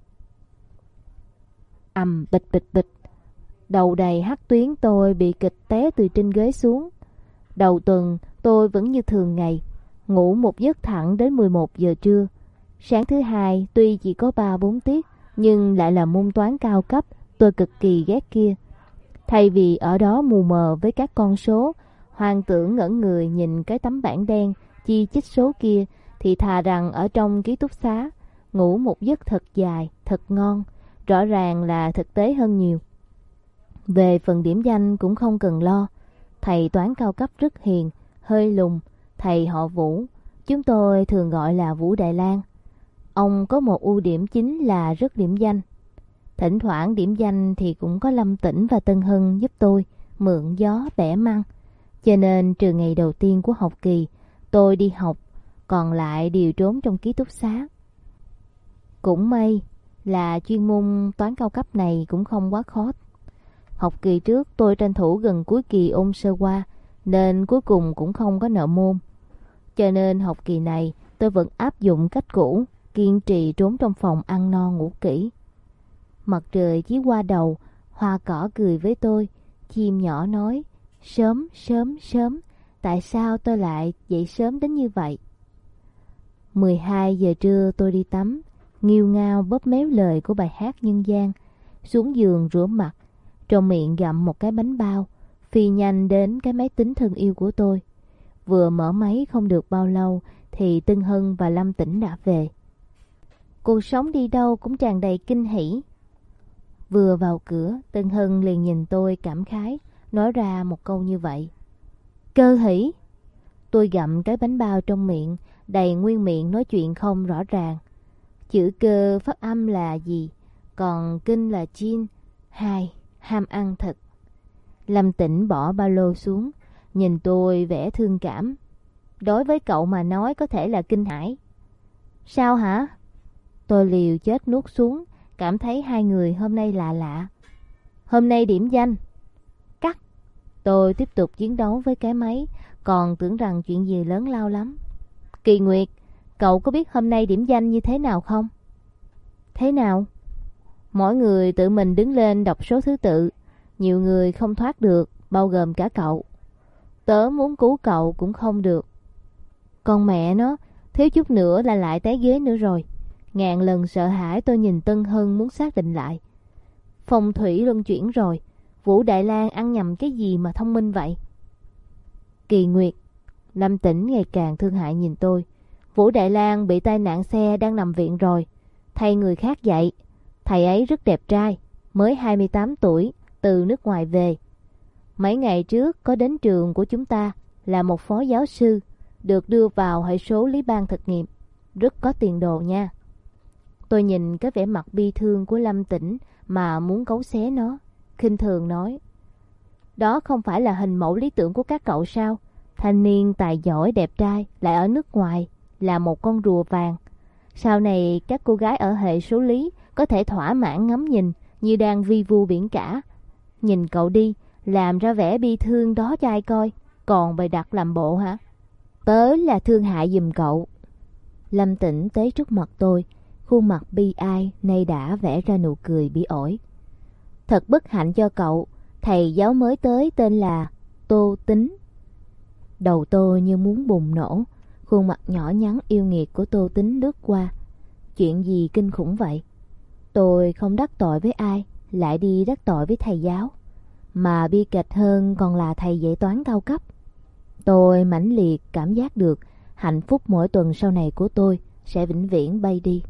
Speaker 1: Ầm bịch bịch bịch. Đầu đầy hắc tuyến tôi bị kịch té từ trên ghế xuống. Đầu tuần tôi vẫn như thường ngày, ngủ một giấc thẳng đến mười một giờ trưa. Sáng thứ hai tuy chỉ có ba bốn tiết, nhưng lại là môn toán cao cấp tôi cực kỳ ghét kia. Thay vì ở đó mù mờ với các con số, Hoàng tưởng ngẩn người nhìn cái tấm bảng đen chi chít số kia, thì thà rằng ở trong ký túc xá ngủ một giấc thật dài, thật ngon, rõ ràng là thực tế hơn nhiều. Về phần điểm danh cũng không cần lo. Thầy toán cao cấp rất hiền, hơi lùn, thầy họ Vũ, chúng tôi thường gọi là Vũ Đại Lang. Ông có một ưu điểm chính là rất điểm danh. Thỉnh thoảng điểm danh thì cũng có Lâm Tĩnh và Tân Hân giúp tôi mượn gió bẻ măng. Cho nên trừ ngày đầu tiên của học kỳ, tôi đi học, còn lại đều trốn trong ký túc xá. Cũng may là chuyên môn toán cao cấp này cũng không quá khó. Học kỳ trước tôi tranh thủ gần cuối kỳ ôn sơ qua, nên cuối cùng cũng không có nợ môn. Cho nên học kỳ này tôi vẫn áp dụng cách cũ, kiên trì trốn trong phòng ăn no ngủ kỹ. Mặt trời chiếu qua đầu, hoa cỏ cười với tôi, chim nhỏ nói, sớm, sớm, sớm, tại sao tôi lại dậy sớm đến như vậy? mười hai giờ trưa tôi đi tắm, nghêu ngao bóp méo lời của bài hát nhân gian, xuống giường rửa mặt, trong miệng gặm một cái bánh bao, phi nhanh đến cái máy tính thân yêu của tôi. Vừa mở máy không được bao lâu thì Tân Hân và Lâm Tĩnh đã về. Cuộc sống đi đâu cũng tràn đầy kinh hỉ. Vừa vào cửa, Tân Hân liền nhìn tôi cảm khái, nói ra một câu như vậy. Cơ hỉ? Tôi gặm cái bánh bao trong miệng, đầy nguyên miệng nói chuyện không rõ ràng. Chữ cơ phát âm là gì? Còn kinh là chin. Hai, ham ăn thật. Lâm Tĩnh bỏ ba lô xuống, nhìn tôi vẻ thương cảm. Đối với cậu mà nói có thể là kinh hãi. Sao hả? Tôi liều chết nuốt xuống, cảm thấy hai người hôm nay lạ lạ. Hôm nay điểm danh. Cắt. Tôi tiếp tục chiến đấu với cái máy, còn tưởng rằng chuyện gì lớn lao lắm. Kỳ Nguyệt, cậu có biết hôm nay điểm danh như thế nào không? Thế nào? Mỗi người tự mình đứng lên đọc số thứ tự. Nhiều người không thoát được, bao gồm cả cậu. Tớ muốn cứu cậu cũng không được. Con mẹ nó, thiếu chút nữa là lại té ghế nữa rồi. Ngàn lần sợ hãi tôi nhìn Tân Hân muốn xác định lại. Phong thủy luân chuyển rồi. Vũ Đại Lang ăn nhầm cái gì mà thông minh vậy? Kỳ Nguyệt. Lâm Tĩnh ngày càng thương hại nhìn tôi. Vũ Đại Lang bị tai nạn xe đang nằm viện rồi. Thầy người khác dạy. Thầy ấy rất đẹp trai, mới hai mươi tám tuổi, từ nước ngoài về. Mấy ngày trước có đến trường của chúng ta, là một phó giáo sư, được đưa vào hệ số lý ban thực nghiệm. Rất có tiền đồ nha. Tôi nhìn cái vẻ mặt bi thương của Lâm Tĩnh mà muốn cấu xé nó, khinh thường nói. Đó không phải là hình mẫu lý tưởng của các cậu sao? Thanh niên tài giỏi đẹp trai lại ở nước ngoài, là một con rùa vàng. Sau này các cô gái ở hệ số lý có thể thỏa mãn ngắm nhìn như đang vi vu biển cả. Nhìn cậu đi, làm ra vẻ bi thương đó cho ai coi, còn bày đặt làm bộ hả? Tớ là thương hại giùm cậu. Lâm Tĩnh tới trước mặt tôi, khuôn mặt bi ai nay đã vẽ ra nụ cười bi ổi. Thật bất hạnh cho cậu, thầy giáo mới tới tên là Tô Tính. Đầu tôi như muốn bùng nổ, khuôn mặt nhỏ nhắn yêu nghiệt của Tô Tính lướt qua. Chuyện gì kinh khủng vậy? Tôi không đắc tội với ai, lại đi đắc tội với thầy giáo. Mà bi kịch hơn còn là thầy dạy toán cao cấp. Tôi mãnh liệt cảm giác được hạnh phúc mỗi tuần sau này của tôi sẽ vĩnh viễn bay đi.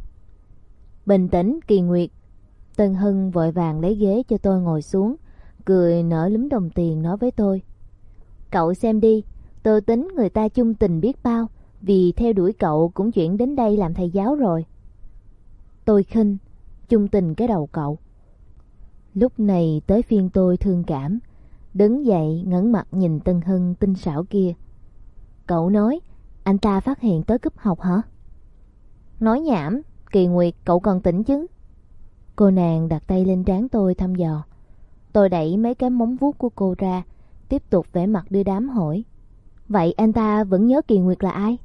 Speaker 1: Bình tĩnh Kỳ Nguyệt. Tân Hân vội vàng lấy ghế cho tôi ngồi xuống, cười nở lúm đồng tiền nói với tôi. Cậu xem đi, Tô Tính người ta chung tình biết bao, vì theo đuổi cậu cũng chuyển đến đây làm thầy giáo rồi. Tôi khinh, chung tình cái đầu cậu. Lúc này tới phiên tôi thương cảm, đứng dậy ngẩng mặt nhìn Tân Hân tinh xảo kia. Cậu nói, anh ta phát hiện tới cúp học hả? Nói nhảm, Kỳ Nguyệt cậu còn tỉnh chứ? Cô nàng đặt tay lên trán tôi thăm dò. Tôi đẩy mấy cái móng vuốt của cô ra, tiếp tục vẻ mặt đưa đám hỏi. Vậy anh ta vẫn nhớ Kỳ Nguyệt là ai?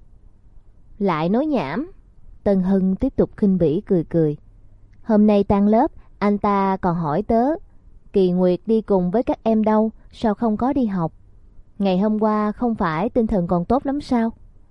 Speaker 1: Lại nói nhảm. Tân Hân tiếp tục khinh bỉ cười cười. Hôm nay tan lớp, anh ta còn hỏi tớ, Kỳ Nguyệt đi cùng với các em đâu, sao không có đi học? Ngày hôm qua không phải tinh thần còn tốt lắm sao?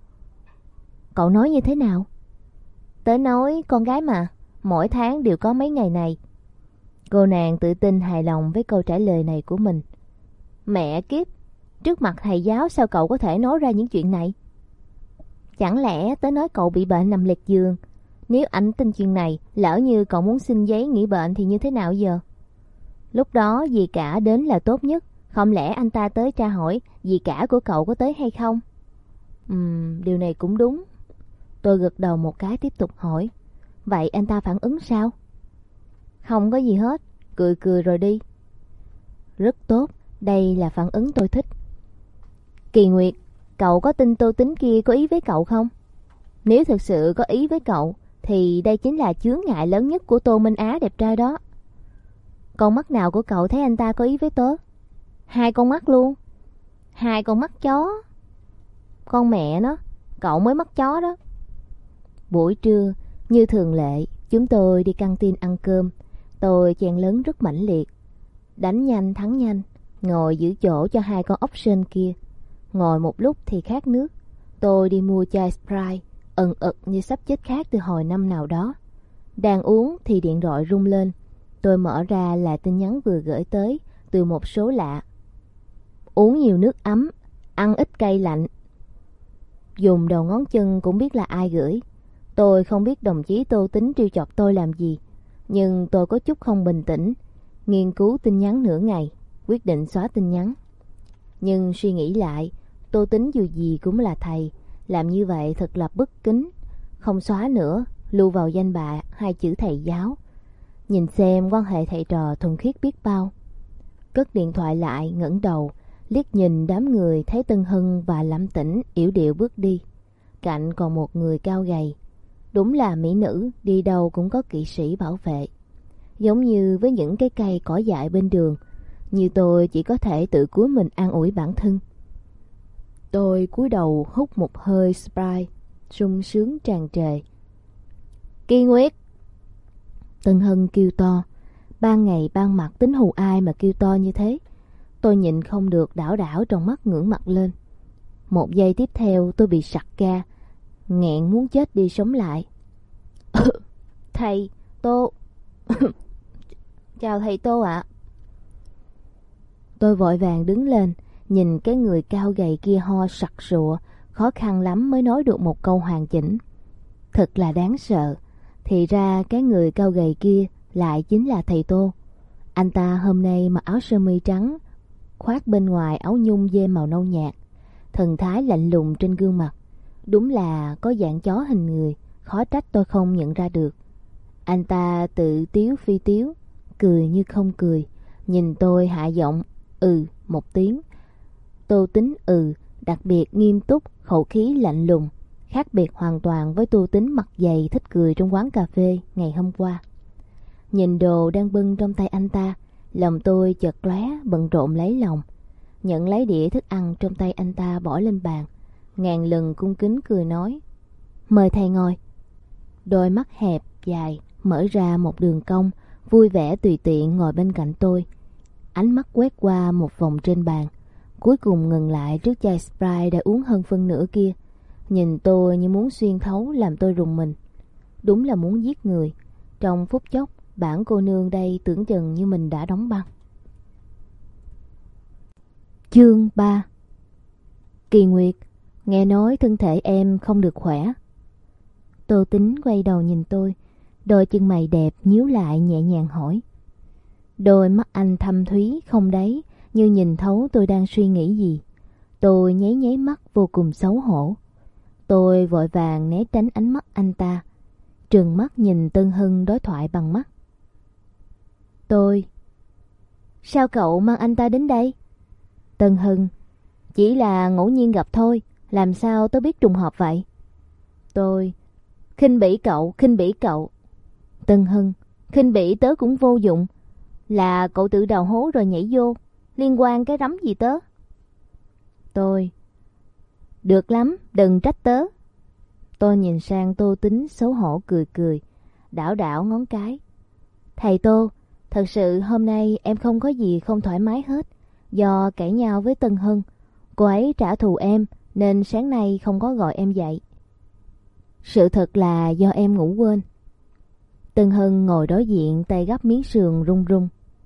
Speaker 1: Cậu nói như thế nào? Tớ nói con gái mà, mỗi tháng đều có mấy ngày này. Cô nàng tự tin hài lòng với câu trả lời này của mình. Mẹ kiếp, trước mặt thầy giáo sao cậu có thể nói ra những chuyện này? Chẳng lẽ tớ nói cậu bị bệnh nằm liệt giường? Nếu ảnh tin chuyện này, lỡ như cậu muốn xin giấy nghỉ bệnh thì như thế nào giờ? Lúc đó dì cả đến là tốt nhất. Không lẽ anh ta tới tra hỏi dì cả của cậu có tới hay không? Ừm, điều này cũng đúng. Tôi gật đầu một cái tiếp tục hỏi. Vậy anh ta phản ứng sao? Không có gì hết, cười cười rồi đi. Rất tốt, đây là phản ứng tôi thích. Kỳ Nguyệt, cậu có tin Tô Tính kia có ý với cậu không? Nếu thực sự có ý với cậu, thì đây chính là chướng ngại lớn nhất của Tô Minh Á đẹp trai đó. Con mắt nào của cậu thấy anh ta có ý với tớ? Hai con mắt luôn. Hai con mắt chó. Con mẹ nó, cậu mới mắt chó đó. Buổi trưa, như thường lệ, chúng tôi đi căng tin ăn cơm. Tôi chen lớn rất mãnh liệt. Đánh nhanh thắng nhanh, ngồi giữ chỗ cho hai con option kia. Ngồi một lúc thì khát nước. Tôi đi mua chai Sprite, ẩn ực như sắp chết khát từ hồi năm nào đó. Đang uống thì điện thoại rung lên. Tôi mở ra là tin nhắn vừa gửi tới từ một số lạ. Uống nhiều nước ấm, ăn ít cay lạnh. Dùng đầu ngón chân cũng biết là ai gửi. Tôi không biết đồng chí Tô Tính trêu chọc tôi làm gì, nhưng tôi có chút không bình tĩnh. Nghiên cứu tin nhắn nửa ngày, quyết định xóa tin nhắn. Nhưng suy nghĩ lại, Tô Tính dù gì cũng là thầy, làm như vậy thật là bất kính. Không xóa nữa, lưu vào danh bạ hai chữ thầy giáo. Nhìn xem quan hệ thầy trò thuần khiết biết bao. cất điện thoại lại, ngẩng đầu, liếc nhìn đám người, thấy Tân Hân và Lâm Tĩnh yểu điệu bước đi. Cạnh còn một người cao gầy. Đúng là mỹ nữ, đi đâu cũng có kỵ sĩ bảo vệ. Giống như với những cái cây cỏ dại bên đường, như tôi chỉ có thể tự cúi mình an ủi bản thân. Tôi cúi đầu hút một hơi Sprite, sung sướng tràn trề. Kỳ Nguyệt! Tân Hân kêu to. Ban ngày ban mặt tính hù ai mà kêu to như thế. Tôi nhịn không được đảo đảo trong mắt, ngưỡng mặt lên. Một giây tiếp theo tôi bị sặc ga, nghẹn muốn chết đi sống lại. Thầy Tô. Chào thầy Tô ạ. Tôi vội vàng đứng lên, nhìn cái người cao gầy kia ho sặc sụa, khó khăn lắm mới nói được một câu hoàn chỉnh. Thật là đáng sợ. Thì ra cái người cao gầy kia lại chính là thầy Tô. Anh ta hôm nay mặc áo sơ mi trắng, khoác bên ngoài áo nhung dê màu nâu nhạt, thần thái lạnh lùng trên gương mặt. Đúng là có dạng chó hình người, khó trách tôi không nhận ra được. Anh ta tự tiếu phi tiếu, cười như không cười, nhìn tôi hạ giọng ừ một tiếng. Tô Tính ừ, đặc biệt nghiêm túc, khẩu khí lạnh lùng, khác biệt hoàn toàn với Tô Tính mặt dày thích cười trong quán cà phê ngày hôm qua. Nhìn đồ đang bưng trong tay anh ta, lòng tôi chợt lóe, bận rộn lấy lòng. Nhận lấy đĩa thức ăn trong tay anh ta bỏ lên bàn, ngàn lần cung kính cười nói: Mời thầy ngồi. Đôi mắt hẹp, dài, mở ra một đường cong, vui vẻ tùy tiện ngồi bên cạnh tôi. Ánh mắt quét qua một vòng trên bàn, cuối cùng ngừng lại trước chai Sprite đã uống hơn phân nửa kia. Nhìn tôi như muốn xuyên thấu, làm tôi rùng mình. Đúng là muốn giết người. Trong phút chốc, bản cô nương đây tưởng chừng như mình đã đóng băng. Chương ba. Kỳ Nguyệt, nghe nói thân thể em không được khỏe. Tô Tính quay đầu nhìn tôi, đôi chân mày đẹp nhíu lại nhẹ nhàng hỏi. Đôi mắt anh thâm thúy không đáy, như nhìn thấu tôi đang suy nghĩ gì. Tôi nháy nháy mắt vô cùng xấu hổ. Tôi vội vàng né tránh ánh mắt anh ta, trừng mắt nhìn Tân Hân đối thoại bằng mắt. Tôi: Sao cậu mang anh ta đến đây? Tân Hân: Chỉ là ngẫu nhiên gặp thôi, làm sao tớ biết trùng hợp vậy? Tôi: Khinh bỉ cậu, khinh bỉ cậu. Tân Hân: Khinh bỉ tớ cũng vô dụng. Là cậu tự đào hố rồi nhảy vô, liên quan cái rắm gì tớ? Tôi: Được lắm, đừng trách tớ. Tôi nhìn sang Tô Tính xấu hổ cười cười, đảo đảo ngón cái. Thầy Tô, thật sự hôm nay em không có gì không thoải mái hết. Do cãi nhau với Tân Hân, cô ấy trả thù em nên sáng nay không có gọi em dậy. Sự thật là do em ngủ quên. Tân Hân ngồi đối diện, tay gắp miếng sườn run run.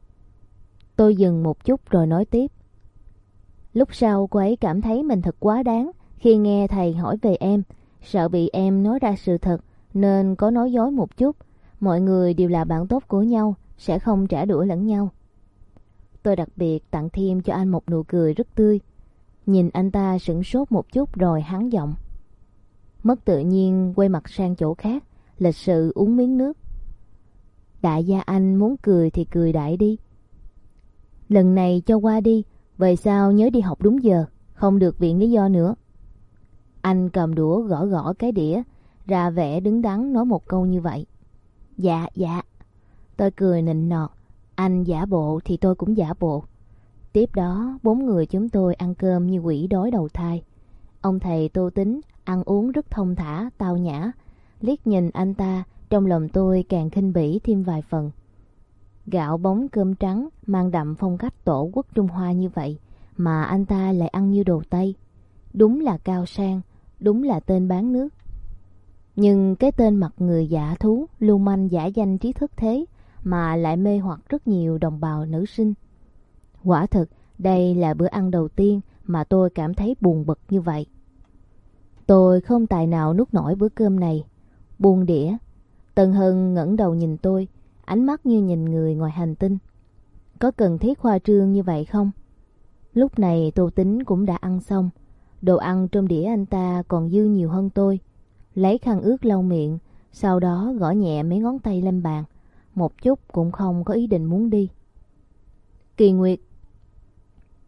Speaker 1: Tôi dừng một chút rồi nói tiếp. Lúc sau cô ấy cảm thấy mình thật quá đáng khi nghe thầy hỏi về em, sợ bị em nói ra sự thật nên có nói dối một chút. Mọi người đều là bạn tốt của nhau, sẽ không trả đũa lẫn nhau. Tôi đặc biệt tặng thêm cho anh một nụ cười rất tươi. Nhìn anh ta sửng sốt một chút rồi hắn giọng. Mất tự nhiên quay mặt sang chỗ khác, lịch sự uống miếng nước. Đại gia anh muốn cười thì cười đại đi. Lần này cho qua đi, về sau nhớ đi học đúng giờ, không được viện lý do nữa. Anh cầm đũa gõ gõ cái đĩa, ra vẻ đứng đắn nói một câu như vậy. Dạ, dạ. Tôi cười nịnh nọt, anh giả bộ thì tôi cũng giả bộ. Tiếp đó, bốn người chúng tôi ăn cơm như quỷ đói đầu thai. Ông thầy Tô Tính ăn uống rất thông thả, tao nhã. Liếc nhìn anh ta, trong lòng tôi càng khinh bỉ thêm vài phần. Gạo bóng cơm trắng mang đậm phong cách tổ quốc Trung Hoa như vậy mà anh ta lại ăn như đồ Tây. Đúng là cao sang, đúng là tên bán nước. Nhưng cái tên mặt người dạ thú, lưu manh giả danh trí thức thế mà lại mê hoặc rất nhiều đồng bào nữ sinh. Quả thực, đây là bữa ăn đầu tiên mà tôi cảm thấy buồn bực như vậy. Tôi không tài nào nuốt nổi bữa cơm này. Buông đĩa, Tân Hân ngẩng đầu nhìn tôi, ánh mắt như nhìn người ngoài hành tinh. Có cần thiết khoa trương như vậy không? Lúc này Tô Tính cũng đã ăn xong. Đồ ăn trong đĩa anh ta còn dư nhiều hơn tôi. Lấy khăn ướt lau miệng, sau đó gõ nhẹ mấy ngón tay lên bàn. Một chút cũng không có ý định muốn đi. Kỳ Nguyệt,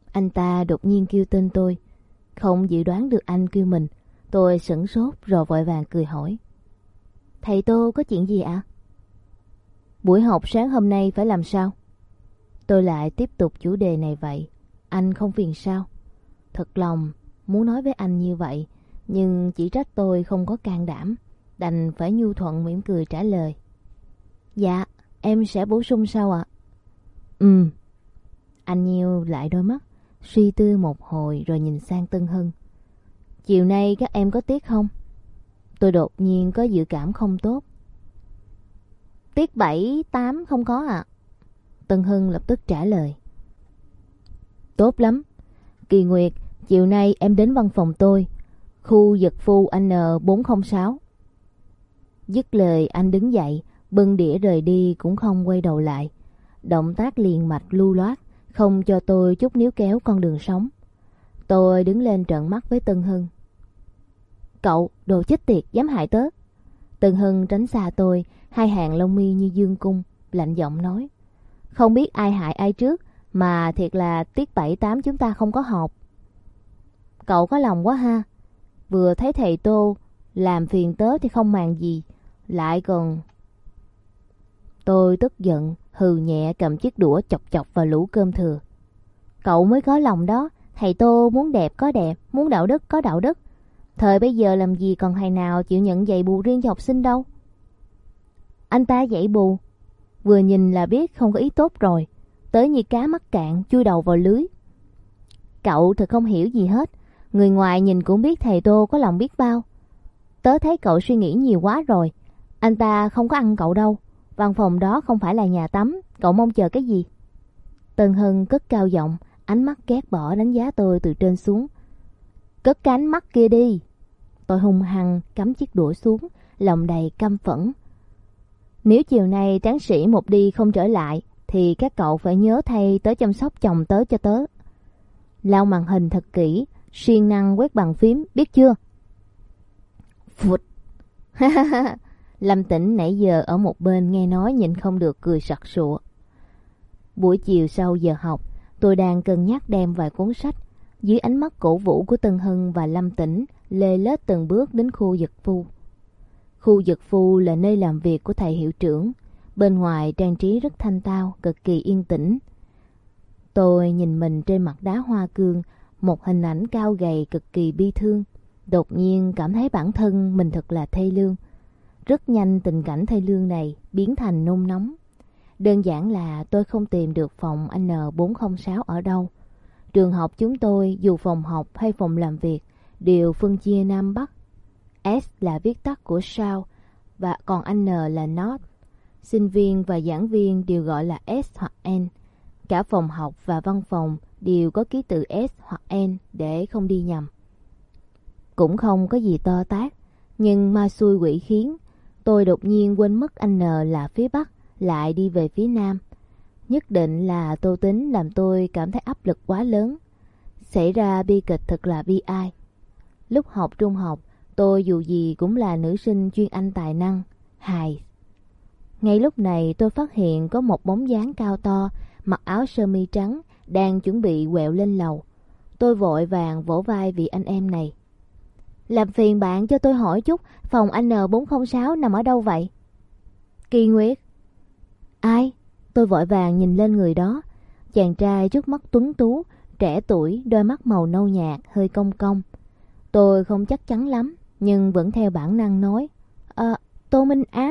Speaker 1: Anh ta đột nhiên kêu tên tôi. Không dự đoán được anh kêu mình, tôi sửng sốt rồi vội vàng cười hỏi. Thầy Tô có chuyện gì ạ? Buổi học sáng hôm nay phải làm sao? Tôi lại tiếp tục chủ đề này vậy. Anh không phiền sao? Thật lòng muốn nói với anh như vậy, nhưng chỉ trách tôi không có can đảm, đành phải nhu thuận mỉm cười trả lời. Dạ, em sẽ bổ sung sau ạ. Ừ. Anh nheo lại đôi mắt, suy tư một hồi rồi nhìn sang Tân Hưng. Chiều nay các em có tiết không? Tôi đột nhiên có dự cảm không tốt. Tiết bảy, tám không có ạ. Tân Hưng lập tức trả lời. Tốt lắm. Kỳ Nguyệt, chiều nay em đến văn phòng tôi, khu Dật Phu N bốn không sáu. Dứt lời anh đứng dậy, bưng đĩa rời đi cũng không quay đầu lại. Động tác liền mạch lưu loát, không cho tôi chút níu kéo con đường sống. Tôi đứng lên trợn mắt với Tân Hưng. Cậu, đồ chết tiệt, dám hại tớ. Tân Hưng tránh xa tôi, hai hàng lông mi như dương cung, lạnh giọng nói. Không biết ai hại ai trước, mà thiệt là tiết bảy tám chúng ta không có họp. Cậu có lòng quá ha. Vừa thấy thầy Tô làm phiền tớ thì không màng gì, lại còn... Tôi tức giận, hừ nhẹ cầm chiếc đũa chọc chọc vào lũ cơm thừa. Cậu mới có lòng đó, thầy Tô muốn đẹp có đẹp, muốn đạo đức có đạo đức. Thời bây giờ làm gì còn thầy nào chịu nhận dạy bù riêng cho học sinh đâu. Anh ta dạy bù, vừa nhìn là biết không có ý tốt rồi, tới như cá mắc cạn chui đầu vào lưới. Cậu thật không hiểu gì hết, người ngoài nhìn cũng biết thầy Tô có lòng biết bao. Tớ thấy cậu suy nghĩ nhiều quá rồi, anh ta không có ăn cậu đâu. Văn phòng đó không phải là nhà tắm, cậu mong chờ cái gì? Tân Hưng cất cao giọng, ánh mắt ghét bỏ đánh giá tôi từ trên xuống. Cất cái ánh mắt kia đi. Tôi hung hăng cắm chiếc đũa xuống, lòng đầy căm phẫn. Nếu chiều nay tráng sĩ một đi không trở lại, thì các cậu phải nhớ thay tớ chăm sóc chồng tớ cho tớ. Lau màn hình thật kỹ, siêng năng quét bàn phím, biết chưa? Phụt. Lâm Tĩnh nãy giờ ở một bên nghe nói nhìn không được cười sặc sụa. Buổi chiều sau giờ học, tôi đang cân nhắc đem vài cuốn sách. Dưới ánh mắt cổ vũ của Tân Hưng và Lâm Tĩnh, lê lết từng bước đến khu Dật Phu. Khu Dật Phu là nơi làm việc của thầy hiệu trưởng. Bên ngoài trang trí rất thanh tao, cực kỳ yên tĩnh. Tôi nhìn mình trên mặt đá hoa cương, một hình ảnh cao gầy cực kỳ bi thương. Đột nhiên cảm thấy bản thân mình thật là thê lương. Rất nhanh tình cảnh thê lương này biến thành nôn nóng. Đơn giản là tôi không tìm được phòng N bốn không sáu ở đâu. Trường học chúng tôi dù phòng học hay phòng làm việc đều phân chia Nam Bắc. S là viết tắt của South và còn N là North. Sinh viên và giảng viên đều gọi là S hoặc N. Cả phòng học và văn phòng đều có ký tự S hoặc N để không đi nhầm. Cũng không có gì to tát, nhưng ma xui quỷ khiến, tôi đột nhiên quên mất N là phía Bắc, lại đi về phía Nam. Nhất định là Tô Tính làm tôi cảm thấy áp lực quá lớn. Xảy ra bi kịch thật là bi ai. Lúc học trung học, tôi dù gì cũng là nữ sinh chuyên Anh tài năng, hài. Ngay lúc này tôi phát hiện có một bóng dáng cao to, mặc áo sơ mi trắng, đang chuẩn bị quẹo lên lầu. Tôi vội vàng vỗ vai vị anh em này. Làm phiền bạn cho tôi hỏi chút, phòng N bốn không sáu nằm ở đâu vậy? Kỳ Nguyệt. Ai? Tôi vội vàng nhìn lên người đó. Chàng trai trước mắt tuấn tú, trẻ tuổi, đôi mắt màu nâu nhạt, hơi cong cong. Tôi không chắc chắn lắm, nhưng vẫn theo bản năng nói. Ờ, Tô Minh Á.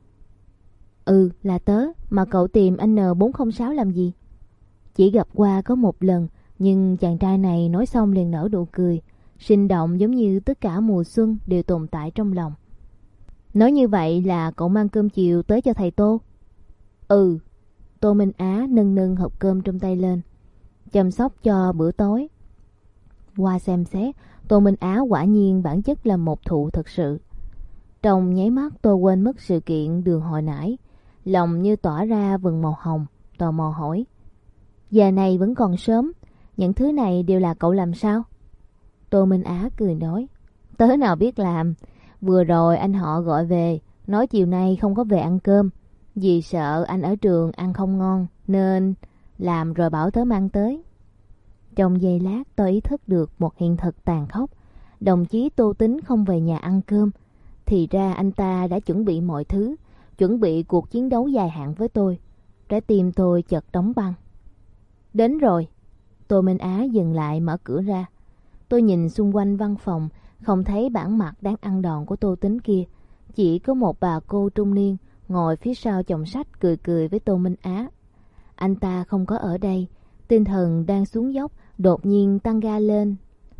Speaker 1: Ừ, là tớ, mà cậu tìm N bốn không sáu làm gì? Chỉ gặp qua có một lần, nhưng chàng trai này nói xong liền nở nụ cười, sinh động giống như tất cả mùa xuân đều tồn tại trong lòng. Nói như vậy là cậu mang cơm chiều tới cho thầy Tô? Ừ. Tô Minh Á nâng nâng hộp cơm trong tay lên, chăm sóc cho bữa tối. Qua xem xét, Tô Minh Á quả nhiên bản chất là một thụ thật sự. Trong nháy mắt tôi quên mất sự kiện đường hồi nãy, lòng như tỏa ra vầng màu hồng, tò mò hỏi. Giờ này vẫn còn sớm, những thứ này đều là cậu làm sao? Tô Minh Á cười nói. Tớ nào biết làm, vừa rồi anh họ gọi về, nói chiều nay không có về ăn cơm, vì sợ anh ở trường ăn không ngon, nên làm rồi bảo tớ mang tới. Trong giây lát tôi ý thức được một hiện thực tàn khốc. Đồng chí Tô Tính không về nhà ăn cơm. Thì ra anh ta đã chuẩn bị mọi thứ, chuẩn bị cuộc chiến đấu dài hạn với tôi. Trái tim tôi chợt đóng băng. Đến rồi. Tô Minh Á dừng lại mở cửa ra. Tôi nhìn xung quanh văn phòng, không thấy bản mặt đáng ăn đòn của Tô Tính kia. Chỉ có một bà cô trung niên ngồi phía sau chồng sách cười cười với Tô Minh Á. Anh ta không có ở đây, tinh thần đang xuống dốc, đột nhiên tăng ga lên.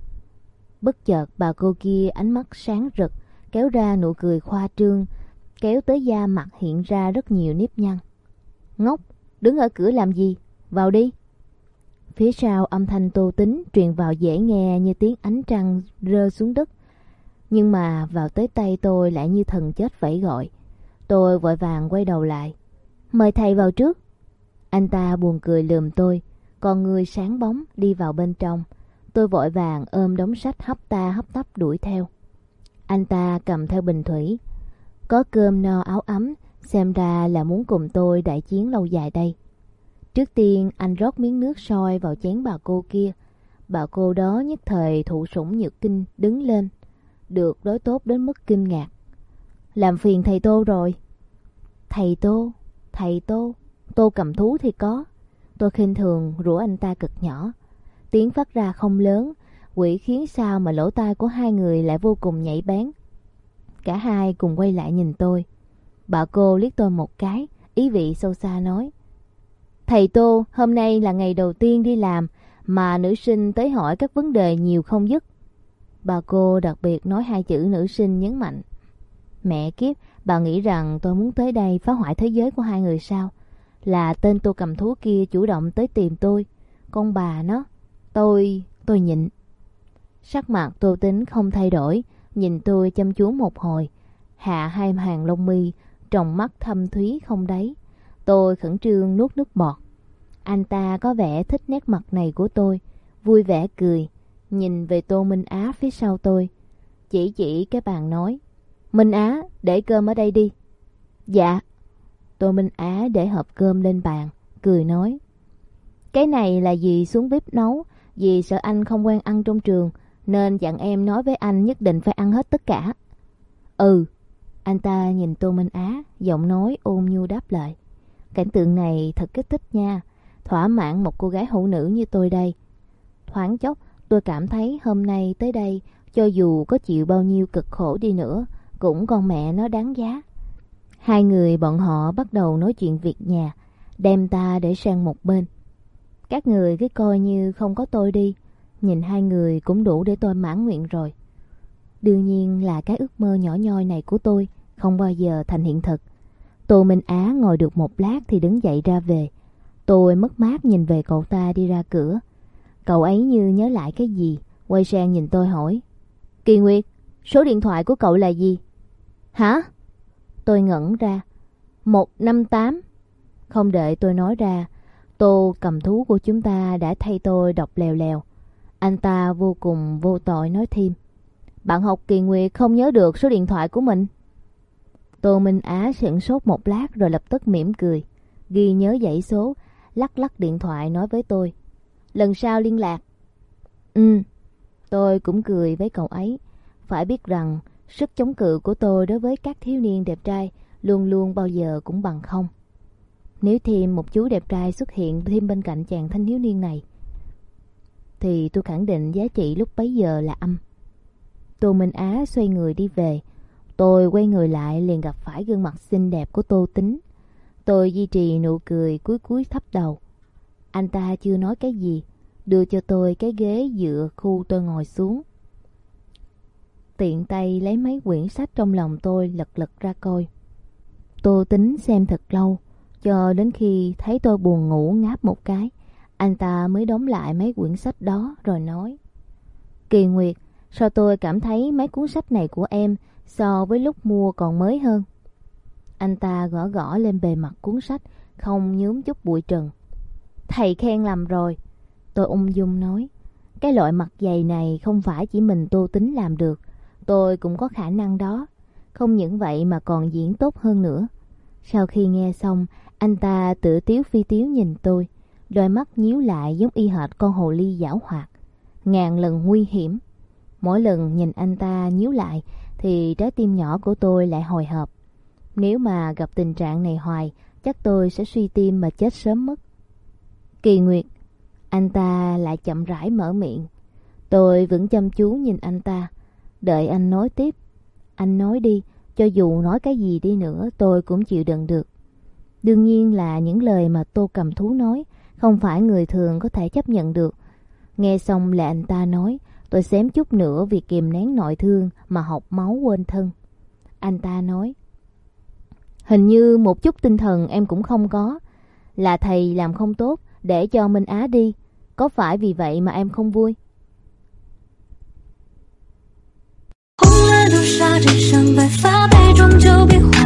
Speaker 1: Bất chợt bà cô kia ánh mắt sáng rực, kéo ra nụ cười khoa trương, kéo tới da mặt hiện ra rất nhiều nếp nhăn. Ngốc, đứng ở cửa làm gì? Vào đi. Phía sau âm thanh Tô Tính truyền vào dễ nghe như tiếng ánh trăng rơi xuống đất. Nhưng mà vào tới tay tôi lại như thần chết vẫy gọi. Tôi vội vàng quay đầu lại. Mời thầy vào trước. Anh ta buồn cười lườm tôi, con người sáng bóng đi vào bên trong. Tôi vội vàng ôm đống sách hấp ta hấp tấp đuổi theo. Anh ta cầm theo bình thủy. Có cơm no áo ấm, xem ra là muốn cùng tôi đại chiến lâu dài đây. Trước tiên anh rót miếng nước sôi vào chén bà cô kia. Bà cô đó nhất thời thụ sủng nhược kinh đứng lên, được đối tốt đến mức kinh ngạc. Làm phiền thầy Tô rồi. Thầy Tô, thầy Tô, Tô cầm thú thì có. Tôi khinh thường rủa anh ta cực nhỏ. Tiếng phát ra không lớn, quỷ khiến sao mà lỗ tai của hai người lại vô cùng nhạy bén. Cả hai cùng quay lại nhìn tôi. Bà cô liếc tôi một cái, ý vị sâu xa nói. Thầy Tô, hôm nay là ngày đầu tiên đi làm mà nữ sinh tới hỏi các vấn đề nhiều không dứt. Bà cô đặc biệt nói hai chữ nữ sinh nhấn mạnh. Mẹ kiếp, bà nghĩ rằng tôi muốn tới đây phá hoại thế giới của hai người sao? Là tên Tô cầm thú kia chủ động tới tìm tôi. Con bà nó. Tôi... tôi nhịn. Sắc mặt Tô Tính không thay đổi, nhìn tôi chăm chú một hồi, hạ hai hàng lông mi, tròng mắt thâm thúy không đáy. Tôi khẩn trương nuốt nước bọt. Anh ta có vẻ thích nét mặt này của tôi, vui vẻ cười, nhìn về Tô Minh Á phía sau tôi, chỉ chỉ cái bàn nói. Minh Á, để cơm ở đây đi. Dạ. Tô Minh Á để hộp cơm lên bàn, cười nói. Cái này là dì xuống bếp nấu, dì sợ anh không quen ăn trong trường, nên dặn em nói với anh nhất định phải ăn hết tất cả. Ừ. Anh ta nhìn Tô Minh Á, giọng nói ôn nhu đáp lại. Cảnh tượng này thật kích thích nha, thỏa mãn một cô gái hữu nữ như tôi đây. Thoáng chốc tôi cảm thấy hôm nay tới đây, cho dù có chịu bao nhiêu cực khổ đi nữa, cũng con mẹ nó đáng giá. Hai người bọn họ bắt đầu nói chuyện việc nhà, đem ta để sang một bên. Các người cứ coi như không có tôi đi, nhìn hai người cũng đủ để tôi mãn nguyện rồi. Đương nhiên là cái ước mơ nhỏ nhoi này của tôi không bao giờ thành hiện thực. Tô Minh Á ngồi được một lát thì đứng dậy ra về. Tôi mất mát nhìn về cậu ta đi ra cửa. Cậu ấy như nhớ lại cái gì, quay sang nhìn tôi hỏi. Kỳ Nguyệt, số điện thoại của cậu là gì? Hả? Tôi ngẩn ra. một năm tám. Không đợi tôi nói ra, Tô cầm thú của chúng ta đã thay tôi đọc lèo lèo. Anh ta vô cùng vô tội nói thêm. Bạn học Kỳ Nguyệt không nhớ được số điện thoại của mình. Tô Minh Á sửng sốt một lát rồi lập tức mỉm cười, ghi nhớ dãy số, lắc lắc điện thoại nói với tôi. Lần sau liên lạc. Ừ. Tôi cũng cười với cậu ấy. Phải biết rằng sức chống cự của tôi đối với các thiếu niên đẹp trai luôn luôn bao giờ cũng bằng không. Nếu thêm một chú đẹp trai xuất hiện thêm bên cạnh chàng thanh thiếu niên này, thì tôi khẳng định giá trị lúc bấy giờ là âm. Tô Minh Á xoay người đi về. Tôi quay người lại liền gặp phải gương mặt xinh đẹp của Tô Tính. Tôi duy trì nụ cười cúi cúi thấp đầu. Anh ta chưa nói cái gì, đưa cho tôi cái ghế dựa khu tôi ngồi xuống. Tiện tay lấy mấy quyển sách trong lòng tôi lật lật ra coi. Tô Tính xem thật lâu, cho đến khi thấy tôi buồn ngủ ngáp một cái, anh ta mới đóng lại mấy quyển sách đó rồi nói. Kỳ Nguyệt, sao tôi cảm thấy mấy cuốn sách này của em so với lúc mua còn mới hơn. Anh ta gõ gõ lên bề mặt cuốn sách, không nhuốm chút bụi trần. Thầy khen lầm rồi. Tôi ung dung nói. Cái loại mặt dày này không phải chỉ mình Tô Tính làm được, tôi cũng có khả năng đó. Không những vậy mà còn diễn tốt hơn nữa. Sau khi nghe xong, anh ta tự tiếu phi tiếu nhìn tôi, Đôi mắt nhíu lại giống y hệt con hồ ly giảo hoạt, ngàn lần nguy hiểm. Mỗi lần nhìn anh ta nhíu lại thì trái tim nhỏ của tôi lại hồi hộp. Nếu mà gặp tình trạng này hoài, chắc tôi sẽ suy tim mà chết sớm mất. Kỳ Nguyệt, anh ta lại chậm rãi mở miệng. Tôi vẫn chăm chú nhìn anh ta, đợi anh nói tiếp. Anh nói đi, cho dù nói cái gì đi nữa tôi cũng chịu đựng được. Đương nhiên là những lời mà Tô Cầm Thú nói không phải người thường có thể chấp nhận được. Nghe xong là anh ta nói, tôi xém chút nữa vì kìm nén nội thương mà học máu quên thân. Anh ta nói, hình như một chút tinh thần em cũng không có. Là thầy làm không tốt để cho Minh Á đi, có phải vì vậy mà em không vui?
Speaker 2: 红了头纱，枕上白发，杯中酒，别